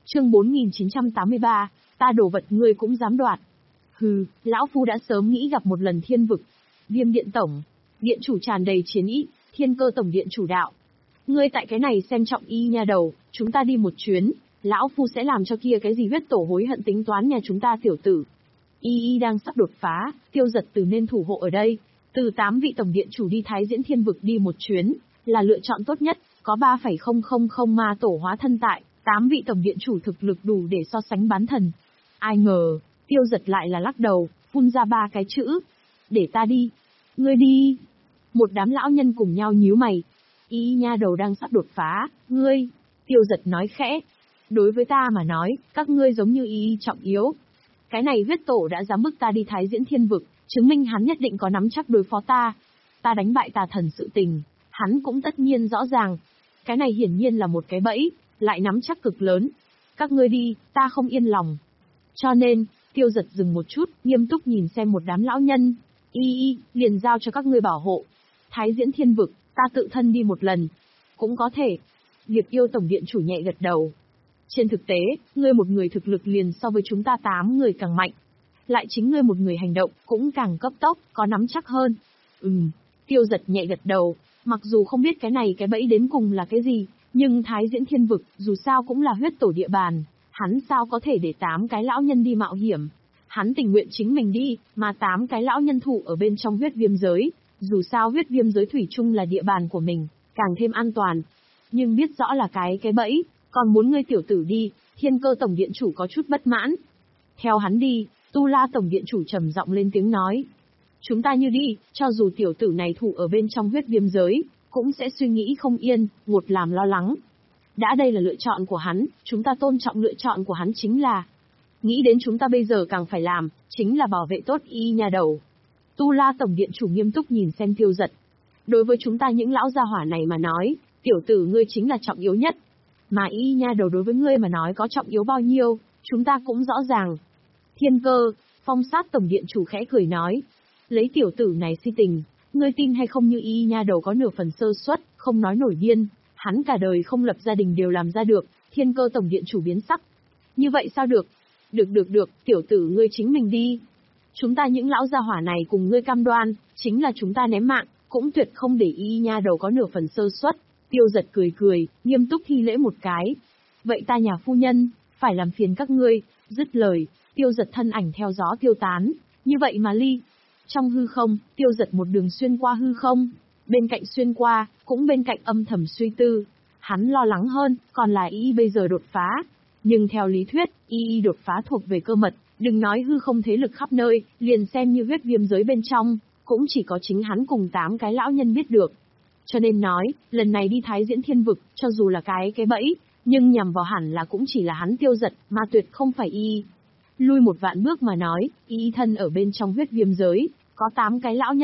Chương bốn nghìn chín trăm tám mươi ba, ta đổ vật ngươi cũng dám đoạt. Hừ, lão phu đã sớm nghĩ gặp một lần thiên vực. Viêm điện tổng, điện chủ tràn đầy chiến ý, thiên cơ tổng điện chủ đạo. Ngươi tại cái này xem trọng y nha đầu, chúng ta đi một chuyến, lão phu sẽ làm cho kia cái gì huyết tổ hối hận tính toán nhà chúng ta tiểu tử. Y y đang sắp đột phá, Tiêu Giật Từ nên thủ hộ ở đây. Từ tám vị tổng điện chủ đi Thái Diễn Thiên vực đi một chuyến, là lựa chọn tốt nhất, có ba phẩy không không không ma tổ hóa thân tại, tám vị tổng điện chủ thực lực đủ để so sánh bán thần. Ai ngờ, Tiêu Giật lại là lắc đầu, phun ra ba cái chữ. Để ta đi. Ngươi đi. Một đám lão nhân cùng nhau nhíu mày. Y nha đầu đang sắp đột phá, ngươi. Tiêu Giật nói khẽ. Đối với ta mà nói, các ngươi giống như y trọng yếu. Cái này huyết tổ đã dám bức ta đi Thái Diễn Thiên vực, chứng minh hắn nhất định có nắm chắc đối phó ta. Ta đánh bại tà thần sự tình, hắn cũng tất nhiên rõ ràng. Cái này hiển nhiên là một cái bẫy, lại nắm chắc cực lớn. Các ngươi đi, ta không yên lòng. Cho nên, Tiêu Giật dừng một chút, nghiêm túc nhìn xem một đám lão nhân. Y y, liền giao cho các ngươi bảo hộ. Thái Diễn Thiên vực, ta tự thân đi một lần. Cũng có thể. Diệp Yêu tổng điện chủ nhẹ gật đầu. Trên thực tế, ngươi một người thực lực liền so với chúng ta tám người càng mạnh. Lại chính ngươi một người hành động, cũng càng cấp tốc, có nắm chắc hơn. Ừm, Tiêu Giật nhẹ gật đầu, mặc dù không biết cái này cái bẫy đến cùng là cái gì, nhưng Thái Diễn Thiên vực, dù sao cũng là huyết tổ địa bàn, hắn sao có thể để tám cái lão nhân đi mạo hiểm. Hắn tình nguyện chính mình đi, mà tám cái lão nhân thủ ở bên trong huyết viêm giới, dù sao huyết viêm giới thủy chung là địa bàn của mình, càng thêm an toàn. Nhưng biết rõ là cái cái bẫy, còn muốn ngươi tiểu tử đi, Thiên Cơ tổng điện chủ có chút bất mãn. Theo hắn đi, Tu La tổng điện chủ trầm giọng lên tiếng nói. Chúng ta như đi, cho dù tiểu tử này thủ ở bên trong huyết viêm giới, cũng sẽ suy nghĩ không yên, một làm lo lắng. Đã đây là lựa chọn của hắn, chúng ta tôn trọng lựa chọn của hắn chính là. Nghĩ đến chúng ta bây giờ càng phải làm, chính là bảo vệ tốt y nhà đầu. Tu La tổng điện chủ nghiêm túc nhìn xem Tiêu Giật. Đối với chúng ta những lão gia hỏa này mà nói, tiểu tử ngươi chính là trọng yếu nhất. Mà y nha đầu đối với ngươi mà nói có trọng yếu bao nhiêu, chúng ta cũng rõ ràng. Thiên Cơ, Phong Sát tổng điện chủ khẽ cười nói. Lấy tiểu tử này si tình, ngươi tin hay không như y nha đầu có nửa phần sơ suất, không nói nổi điên, hắn cả đời không lập gia đình đều làm ra được. Thiên Cơ tổng điện chủ biến sắc. Như vậy sao được? Được được được, tiểu tử ngươi chính mình đi. Chúng ta những lão gia hỏa này cùng ngươi cam đoan, chính là chúng ta ném mạng, cũng tuyệt không để y nha đầu có nửa phần sơ suất. Tiêu Giật cười cười, nghiêm túc thi lễ một cái. Vậy ta nhà phu nhân, phải làm phiền các ngươi. Dứt lời, Tiêu Giật thân ảnh theo gió tiêu tán, như vậy mà ly. Trong hư không, Tiêu Giật một đường xuyên qua hư không, bên cạnh xuyên qua, cũng bên cạnh âm thầm suy tư. Hắn lo lắng hơn, còn là y bây giờ đột phá. Nhưng theo lý thuyết, y đột phá thuộc về cơ mật, đừng nói hư không thế lực khắp nơi, liền xem như huyết viêm giới bên trong, cũng chỉ có chính hắn cùng tám cái lão nhân biết được. Cho nên nói, lần này đi Thái Diễn Thiên vực, cho dù là cái cái bẫy, nhưng nhằm vào hẳn là cũng chỉ là hắn Tiêu Giật, mà tuyệt không phải y. Lui một vạn bước mà nói, y thân ở bên trong huyết viêm giới, có tám cái lão nhân